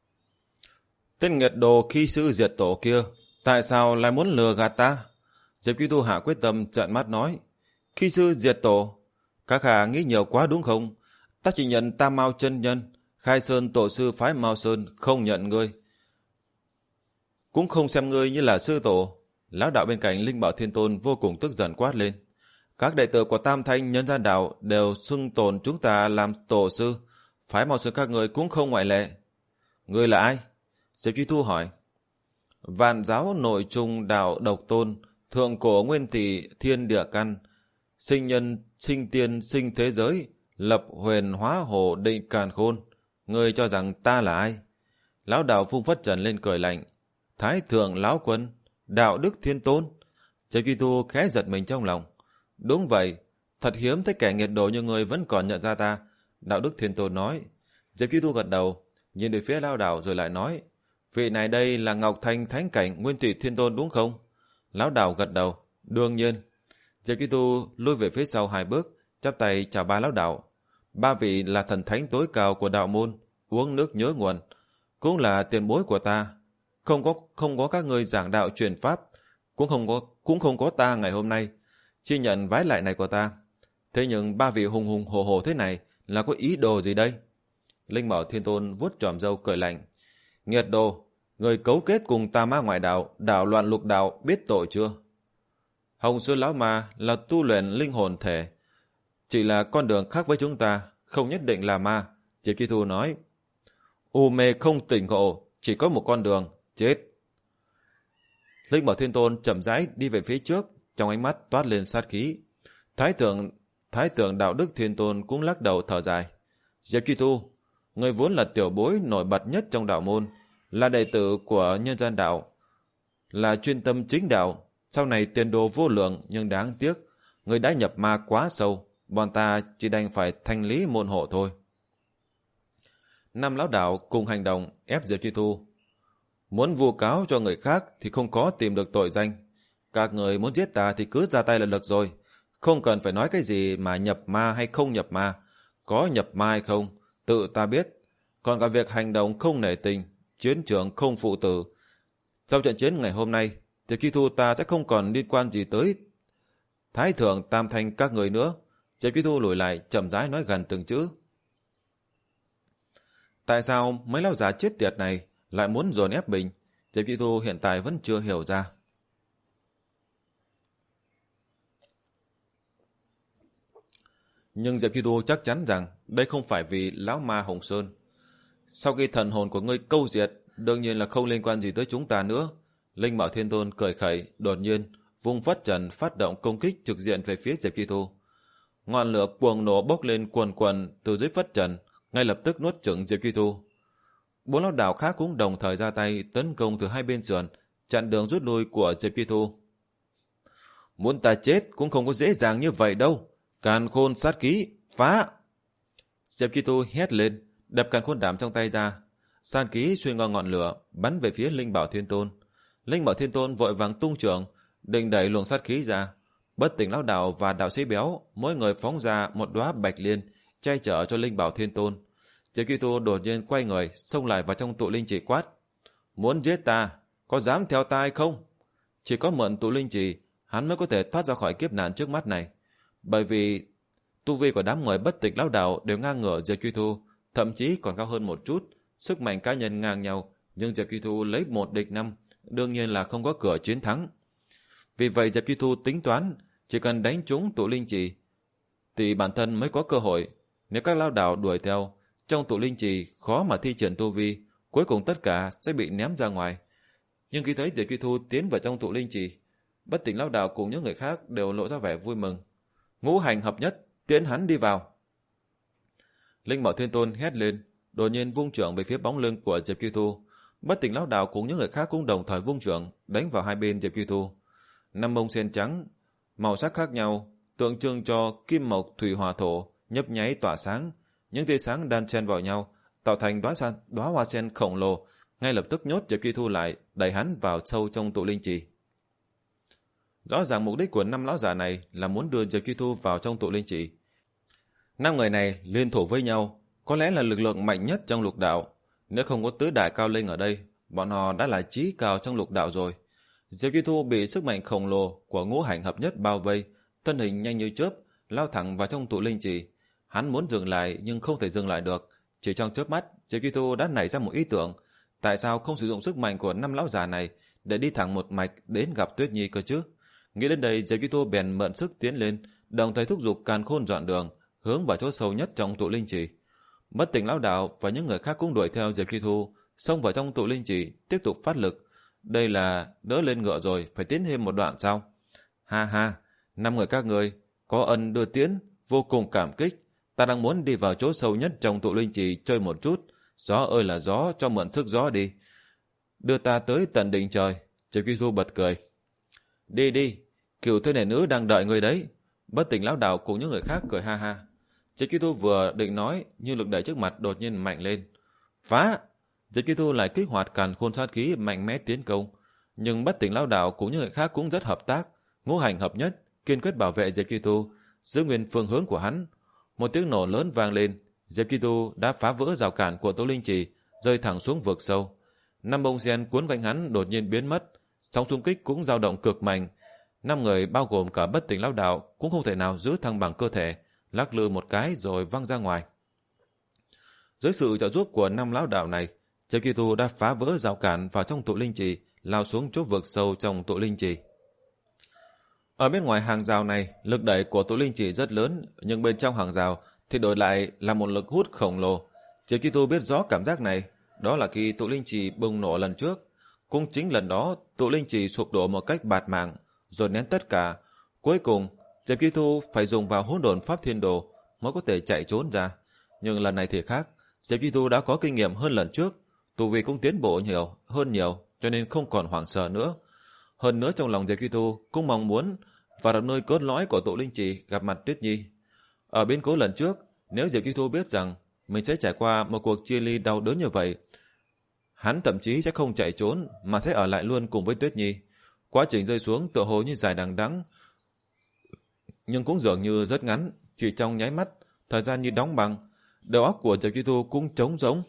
tên nghiệt đồ khi sư diệt tổ kia, tại sao lại muốn lừa gạt ta? Diệp Chi Thu hạ quyết tâm trợn mắt nói, khi sư diệt tổ, các hạ nghĩ nhiều quá đúng không? Ta chỉ nhận Tam Mao chân nhân, Khai Sơn tổ sư phái Mao Sơn, không nhận ngươi, cũng không xem ngươi như là sư tổ. Lão đạo bên cạnh Linh Bảo Thiên Tôn vô cùng tức giận quát lên, các đệ tử của Tam Thanh nhân gian đạo đều xưng tồn chúng ta làm tổ sư, phái Mao Sơn các người cũng không ngoại lệ. Ngươi là ai? Diệp Chi Thu hỏi. Vạn giáo nội trung đạo độc tôn, thượng cổ nguyên tỷ thiên địa căn, sinh nhân sinh tiên sinh thế giới, lập huyền hóa hồ định càn khôn. Ngươi cho rằng ta là ai? Lão đạo phung phất trần lên cười lạnh. Thái thượng lão quân, đạo đức thiên tôn. Diệp Chi Thu khẽ giật mình trong lòng. Đúng vậy, thật hiếm thấy kẻ nghiệt đồ như ngươi vẫn còn nhận ra ta. Đạo đức thiên tôn nói. Diệp Chi Thu gật đầu, nhìn về phía lão đạo rồi lại nói, vị này đây là Ngọc Thanh Thánh Cảnh Nguyên Thủy Thiên Tôn đúng không? Lão đạo gật đầu, đương nhiên. Diệp Chi Tu lùi về phía sau hai bước, chắp tay chào ba lão đạo. Ba vị là thần thánh tối cao của đạo môn, uống nước nhớ nguồn, cũng là tiền bối của ta. Không có không có các ngươi giảng đạo truyền pháp, cũng không có cũng không có ta ngày hôm nay. Chi nhận vái lại này của ta. Thế nhưng ba vị hùng hùng hồ hồ thế này là có ý đồ gì đây? Linh Bảo Thiên Tôn vuốt tròm râu cười lạnh. Nghiệt đồ, người cấu kết cùng tà ma ngoại đạo, đảo loạn lục đạo, biết tội chưa? Hồng Sơn Lão Ma là tu luyện linh hồn thể, chỉ là con đường khác với chúng ta, không nhất định là ma. Diệp Chi Thu nói. U mê không tỉnh ngộ, chỉ có một con đường, chết. Linh Bảo Thiên Tôn chậm rãi đi về phía trước, trong ánh mắt toát lên sát khí. Thái thượng Thái thượng Đạo Đức Thiên Tôn cũng lắc đầu thở dài. Diệp Chi Thu, người vốn là tiểu bối nổi bật nhất trong đạo môn, là đệ tử của nhân gian đạo, là chuyên tâm chính đạo, sau này tiền đồ vô lượng, nhưng đáng tiếc, người đã nhập ma quá sâu, bọn ta chỉ đành phải thanh lý môn hộ thôi. Năm lão đạo cùng hành động ép Diệp Chi Thu. Muốn vu cáo cho người khác thì không có tìm được tội danh. Các người muốn giết ta thì cứ ra tay là được rồi. Không cần phải nói cái gì mà nhập ma hay không nhập ma. Có nhập ma hay không, tự ta biết. Còn cả việc hành động không nể tình, chiến trường không phụ tử. Sau trận chiến ngày hôm nay, Diệp Chi Thu ta sẽ không còn liên quan gì tới Thái thượng Tam Thanh các người nữa. Diệp Chi Thu lùi lại chậm rãi nói gần từng chữ. Tại sao mấy lão già chết tiệt này lại muốn dồn ép mình? Diệp Chi Thu hiện tại vẫn chưa hiểu ra. Nhưng Diệp Chi Thu chắc chắn rằng đây không phải vì lão ma Hồng Sơn. Sau khi thần hồn của ngươi câu diệt, đương nhiên là không liên quan gì tới chúng ta nữa. Linh Bảo Thiên Tôn cười khẩy, đột nhiên vung phất trần phát động công kích trực diện về phía Diệp Chi Thu. Ngọn lửa cuồng nổ bốc lên quần quần từ dưới phất trần, ngay lập tức nuốt chửng Diệp Chi Thu. Bốn lão đạo khác cũng đồng thời ra tay tấn công từ hai bên sườn, chặn đường rút lui của Diệp Chi Thu. Muốn ta chết cũng không có dễ dàng như vậy đâu. Càn khôn sát ký, phá! Diệp Chi Thu hét lên, đập càn khôn đảm trong tay ra. Sát ký xuyên qua ngọn lửa, bắn về phía Linh Bảo Thiên Tôn. Linh Bảo Thiên Tôn vội vàng tung trưởng, định đẩy luồng sát khí ra. Bất Tỉnh lão đạo và đạo sĩ béo, mỗi người phóng ra một đóa bạch liên, che chở cho Linh Bảo Thiên Tôn. Diệp Chi Thu đột nhiên quay người, xông lại vào trong tụ linh chỉ quát. Muốn giết ta, có dám theo ta hay không? Chỉ có mượn tụ linh chỉ, hắn mới có thể thoát ra khỏi kiếp nạn trước mắt này. Bởi vì tu vi của đám người Bất Tịch lão đạo đều ngang ngửa Diệp Chi Thu, thậm chí còn cao hơn một chút, sức mạnh cá nhân ngang nhau, nhưng Diệp Chi Thu lấy một địch năm, đương nhiên là không có cửa chiến thắng. Vì vậy Diệp Chi Thu tính toán, chỉ cần đánh trúng tụ linh trì thì bản thân mới có cơ hội. Nếu các lão đạo đuổi theo, trong tụ linh trì khó mà thi triển tu vi, cuối cùng tất cả sẽ bị ném ra ngoài. Nhưng khi thấy Diệp Chi Thu tiến vào trong tụ linh trì, Bất Tỉnh lão đạo cùng những người khác đều lộ ra vẻ vui mừng. Ngũ hành hợp nhất, tiến hắn đi vào. Linh Bảo Thiên Tôn hét lên, đột nhiên vung trưởng về phía bóng lưng của Diệp Chi Thu. Bất Tỉnh lão đạo cùng những người khác cũng đồng thời vung trưởng đánh vào hai bên Diệp Chi Thu. Năm bông sen trắng, màu sắc khác nhau, tượng trưng cho kim mộc thủy hỏa thổ nhấp nháy tỏa sáng. Những tia sáng đan xen vào nhau, tạo thành đóa san, đóa hoa sen khổng lồ, ngay lập tức nhốt Diệp Chi Thu lại, đẩy hắn vào sâu trong tụ linh trì. Rõ ràng mục đích của năm lão già này là muốn đưa Diệp Chi Thu vào trong tụ linh trì. Năm người này liên thủ với nhau, có lẽ là lực lượng mạnh nhất trong lục đạo. Nếu không có tứ đại cao linh ở đây, bọn họ đã là chí cao trong lục đạo rồi. Diệp Chi Thu bị sức mạnh khổng lồ của ngũ hành hợp nhất bao vây, thân hình nhanh như chớp, lao thẳng vào trong tụ linh trì. Hắn muốn dừng lại nhưng không thể dừng lại được. Chỉ trong chớp mắt, Diệp Chi Thu đã nảy ra một ý tưởng. Tại sao không sử dụng sức mạnh của năm lão già này để đi thẳng một mạch đến gặp Tuyết Nhi cơ chứ? Nghĩ đến đây, Diệp Chi Thu bèn mượn sức tiến lên, đồng thời thúc giục càn khôn dọn đường, hướng vào chỗ sâu nhất trong tụ linh trì. Bất Tỉnh lão đạo và những người khác cũng đuổi theo Diệp Chi Thu, xông vào trong tụ linh trì, tiếp tục phát lực. Đây là đỡ lên ngựa rồi, phải tiến thêm một đoạn sao? Ha ha, năm người các người có ân đưa tiến, vô cùng cảm kích. Ta đang muốn đi vào chỗ sâu nhất trong tụ linh trì chơi một chút. Gió ơi là gió, cho mượn sức gió đi. Đưa ta tới tận đỉnh trời. Diệp Chi Thu bật cười. Đi đi, cửu thê này nữ đang đợi người đấy. Bất Tỉnh lão đạo cùng những người khác cười ha ha. Diệp Chi Thu vừa định nói, nhưng lực đẩy trước mặt đột nhiên mạnh lên. Phá! Diệp Chi Thu lại kích hoạt càn khôn sát khí mạnh mẽ tiến công. Nhưng Bất Tỉnh lão đạo cùng những người khác cũng rất hợp tác, ngũ hành hợp nhất, kiên quyết bảo vệ Diệp Chi Thu, giữ nguyên phương hướng của hắn. Một tiếng nổ lớn vang lên, Diệp Chi Tu đã phá vỡ rào cản của Tố Linh Trì, rơi thẳng xuống vực sâu. Năm bông sen cuốn quanh hắn đột nhiên biến mất, sóng xung kích cũng dao động cực mạnh. Năm người bao gồm cả Bất Tỉnh Lão Đạo cũng không thể nào giữ thăng bằng cơ thể, lắc lư một cái rồi văng ra ngoài. Dưới sự trợ giúp của năm lão đạo này, Diệp Chi Tu đã phá vỡ rào cản vào trong Tụ Linh Trì, lao xuống chỗ vực sâu trong Tụ Linh Trì. Ở bên ngoài hàng rào này, lực đẩy của Tụ Linh Trì rất lớn, nhưng bên trong hàng rào thì đổi lại là một lực hút khổng lồ. Diệp Chi Tu biết rõ cảm giác này, đó là khi Tụ Linh Trì bùng nổ lần trước. Cũng chính lần đó, Tụ Linh Trì sụp đổ một cách bạt mạng, rồi nén tất cả. Cuối cùng, Diệp Chi Tu phải dùng vào Hỗn Độn Pháp Thiên Đồ mới có thể chạy trốn ra. Nhưng lần này thì khác, Diệp Chi Tu đã có kinh nghiệm hơn lần trước, tu vi cũng tiến bộ nhiều hơn nhiều, cho nên không còn hoảng sợ nữa. Hơn nữa trong lòng Diệp Chi Tu cũng mong muốn vào được nơi cốt lõi của Tụ Linh Trì gặp mặt Tuyết Nhi. Ở biến cố lần trước, nếu Diệp Chi Tu biết rằng mình sẽ trải qua một cuộc chia ly đau đớn như vậy, hắn thậm chí sẽ không chạy trốn mà sẽ ở lại luôn cùng với Tuyết Nhi. Quá trình rơi xuống tựa hồ như dài đằng đẵng, nhưng cũng dường như rất ngắn, chỉ trong nháy mắt, thời gian như đóng băng. Đầu óc của Diệp Chi Tu cũng trống rỗng,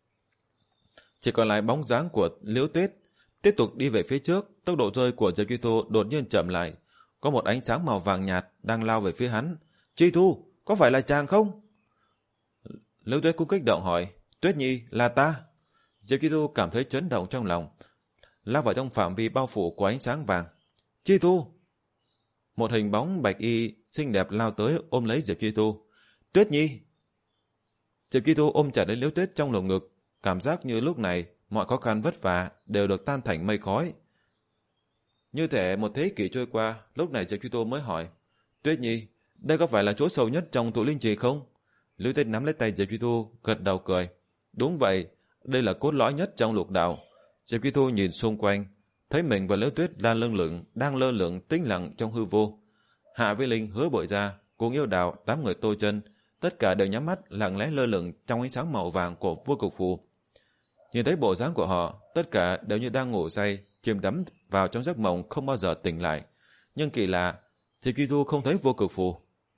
chỉ còn lại bóng dáng của Liễu Tuyết. Tiếp tục đi về phía trước, tốc độ rơi của Diệp Chi Tu đột nhiên chậm lại. Có một ánh sáng màu vàng nhạt đang lao về phía hắn. Chi Tu, có phải là chàng không? Liễu Tuyết cũng kích động hỏi. Tuyết Nhi, là ta. Diệp Chi Tu cảm thấy chấn động trong lòng, lao vào trong phạm vi bao phủ của ánh sáng vàng. Chi Tu! Một hình bóng bạch y xinh đẹp lao tới ôm lấy Diệp Chi Tu. Tuyết Nhi! Diệp Chi Tu ôm chặt lấy Liễu Tuyết trong lồng ngực, cảm giác như lúc này mọi khó khăn vất vả đều được tan thành mây khói. Như thể một thế kỷ trôi qua, lúc này Diệp Chi Tu mới hỏi. Tuyết Nhi, đây có phải là chỗ sâu nhất trong Tụ Linh Trì không? Liễu Tuyết nắm lấy tay Diệp Chi Tu, gật đầu cười. Đúng vậy, đây là cốt lõi nhất trong lục đạo. Diệp Chi Tu nhìn xung quanh, thấy mình và Liễu Tuyết đang lơ lửng, đang lơ lửng tĩnh lặng trong hư vô. Hạ Vi Linh, Hứa Bội Gia, cùng Yêu Đạo, đám người Tô Chân, tất cả đều nhắm mắt lặng lẽ lơ lửng trong ánh sáng màu vàng của Vô Cực Phù. Nhìn thấy bộ dáng của họ, tất cả đều như đang ngủ say, chìm đắm vào trong giấc mộng không bao giờ tỉnh lại. Nhưng kỳ lạ, Diệp Chi Tu không thấy Vô Cực Phù.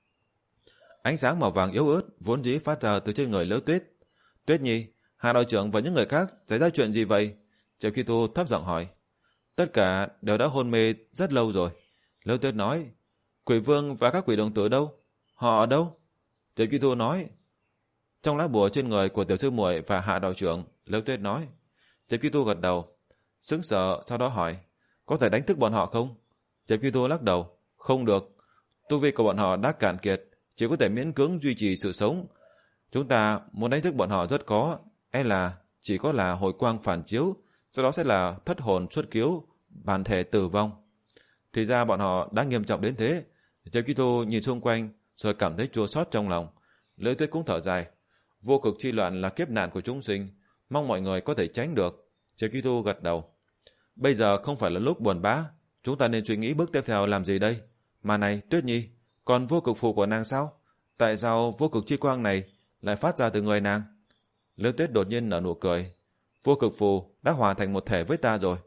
Ánh sáng màu vàng yếu ớt vốn dĩ phát ra từ trên người Liễu Tuyết. Tuyết Nhi, Hạ đạo trưởng và những người khác xảy ra chuyện gì vậy? Diệp Chi Tu thấp giọng hỏi. Tất cả đều đã hôn mê rất lâu rồi. Liễu Tuyết nói. Quỷ Vương và các quỷ đồng tử đâu? Họ ở đâu? Diệp Chi Tu nói. Trong lá bùa trên người của tiểu sư muội và Hạ đạo trưởng. Liễu Tuyết nói. Diệp Chi Tu gật đầu, sững sờ, sau đó hỏi. Có thể đánh thức bọn họ không? Diệp Chi Tu lắc đầu. Không được. Tu vi của bọn họ đã cạn kiệt, chỉ có thể miễn cưỡng duy trì sự sống. Chúng ta muốn đánh thức bọn họ rất khó, e là chỉ có là hồi quang phản chiếu, sau đó sẽ là thất hồn xuất kiếu, bản thể tử vong. Thì ra bọn họ đã nghiêm trọng đến thế. Diệp Chi Tu nhìn xung quanh rồi cảm thấy chua xót trong lòng. Liễu Tuyết cũng thở dài. Vô cực chi loạn là kiếp nạn của chúng sinh, mong mọi người có thể tránh được. Diệp Chi Tu gật đầu. Bây giờ không phải là lúc buồn bã, chúng ta nên suy nghĩ bước tiếp theo làm gì đây. Mà này Tuyết Nhi, còn vô cực phù của nàng sao? Tại sao vô cực chi quang này lại phát ra từ người nàng? Liễu Tuyết đột nhiên nở nụ cười. Vô cực phù đã hòa thành một thể với ta rồi.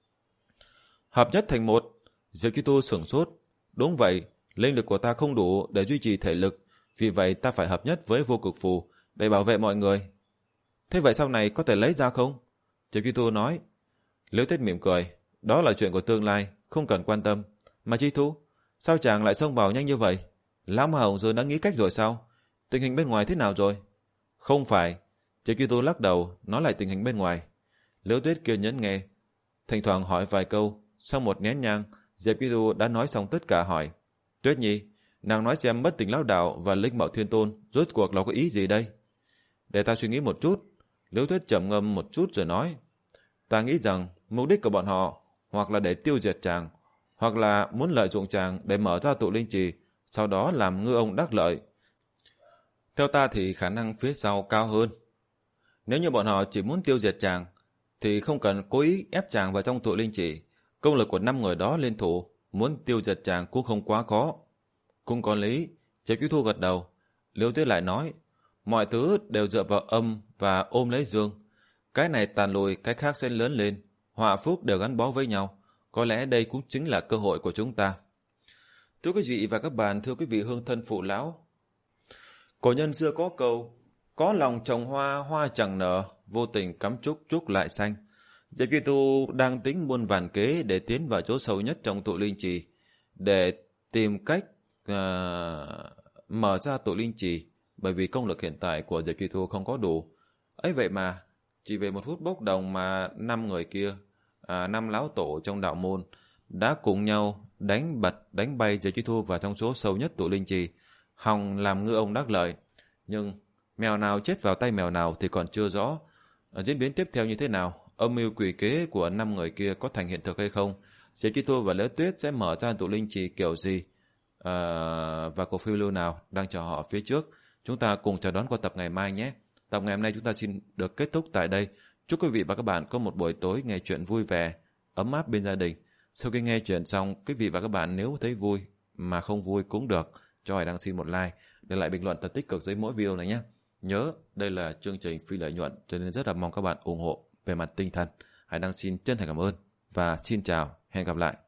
Hợp nhất thành một. Diệp Chi Tu sửng sốt. Đúng vậy, linh lực của ta không đủ để duy trì thể lực, vì vậy ta phải hợp nhất với vô cực phù để bảo vệ mọi người. Thế vậy sau này có thể lấy ra không? Diệp Chi Tu nói. Liễu Tuyết mỉm cười. Đó là chuyện của tương lai, không cần quan tâm. Mà Chi Tu, sao chàng lại xông vào nhanh như vậy? Lão Ma Hồng rồi đã nghĩ cách rồi sao? Tình hình bên ngoài thế nào rồi? Không phải. Diệp Chi Tu lắc đầu, nói lại tình hình bên ngoài. Liễu Tuyết kiên nhẫn nghe, thỉnh thoảng hỏi vài câu. Sau một nén nhang, Diệp Chi Tu đã nói xong tất cả hỏi. Tuyết Nhi, nàng nói xem Bất Tỉnh Lão Đạo và Linh Bảo Thiên Tôn rốt cuộc là có ý gì đây? Để ta suy nghĩ một chút. Liễu Tuyết trầm ngâm một chút rồi nói. Ta nghĩ rằng mục đích của bọn họ hoặc là để tiêu diệt chàng, hoặc là muốn lợi dụng chàng để mở ra Tụ Linh Trì, sau đó làm ngư ông đắc lợi. Theo ta thì khả năng phía sau cao hơn. Nếu như bọn họ chỉ muốn tiêu diệt chàng, thì không cần cố ý ép chàng vào trong Tụ Linh Trì. Công lực của năm người đó liên thủ, muốn tiêu diệt chàng cũng không quá khó. Cũng có lý. Diệp Chi Tu gật đầu. Liễu Tuyết lại nói, mọi thứ đều dựa vào âm và ôm lấy dương. Cái này tàn lùi, cái khác sẽ lớn lên. Họa phúc đều gắn bó với nhau. Có lẽ đây cũng chính là cơ hội của chúng ta. Thưa quý vị và các bạn, thưa quý vị hương thân phụ lão, Cổ nhân xưa có câu, có lòng trồng hoa, hoa chẳng nở, vô tình cắm trúc, trúc lại xanh. Diệp Duy Tu đang tính muôn vàn kế để tiến vào chỗ sâu nhất trong tụ linh trì, để tìm cách uh, mở ra tụ linh trì, bởi vì công lực hiện tại của Diệp Duy Tu không có đủ. Ấy vậy mà, chỉ về một phút bốc đồng mà năm người kia, à, năm lão tổ trong đạo môn, đã cùng nhau đánh bật, đánh bay Diệp Duy Tu vào trong chỗ sâu nhất tụ linh trì, hòng làm ngư ông đắc lợi. Nhưng mèo nào chết vào tay mèo nào thì còn chưa rõ. Ở diễn biến tiếp theo như thế nào, âm mưu quỷ kế của năm người kia có thành hiện thực hay không, Diệp Duy Tu và Liễu Tuyết sẽ mở ra tụ linh trì kiểu gì, à, và cuộc phiêu lưu nào đang chờ họ phía trước. Chúng ta cùng chờ đón qua tập ngày mai nhé. Tập ngày hôm nay chúng ta xin được kết thúc tại đây. Chúc quý vị và các bạn có một buổi tối nghe chuyện vui vẻ, ấm áp bên gia đình. Sau khi nghe chuyện xong, quý vị và các bạn nếu thấy vui mà không vui cũng được, cho Hải Đăng xin một like, để lại bình luận thật tích cực dưới mỗi video này nhé. Nhớ, đây là chương trình phi lợi nhuận, cho nên rất là mong các bạn ủng hộ về mặt tinh thần. Hải Đăng xin chân thành cảm ơn và xin chào, hẹn gặp lại.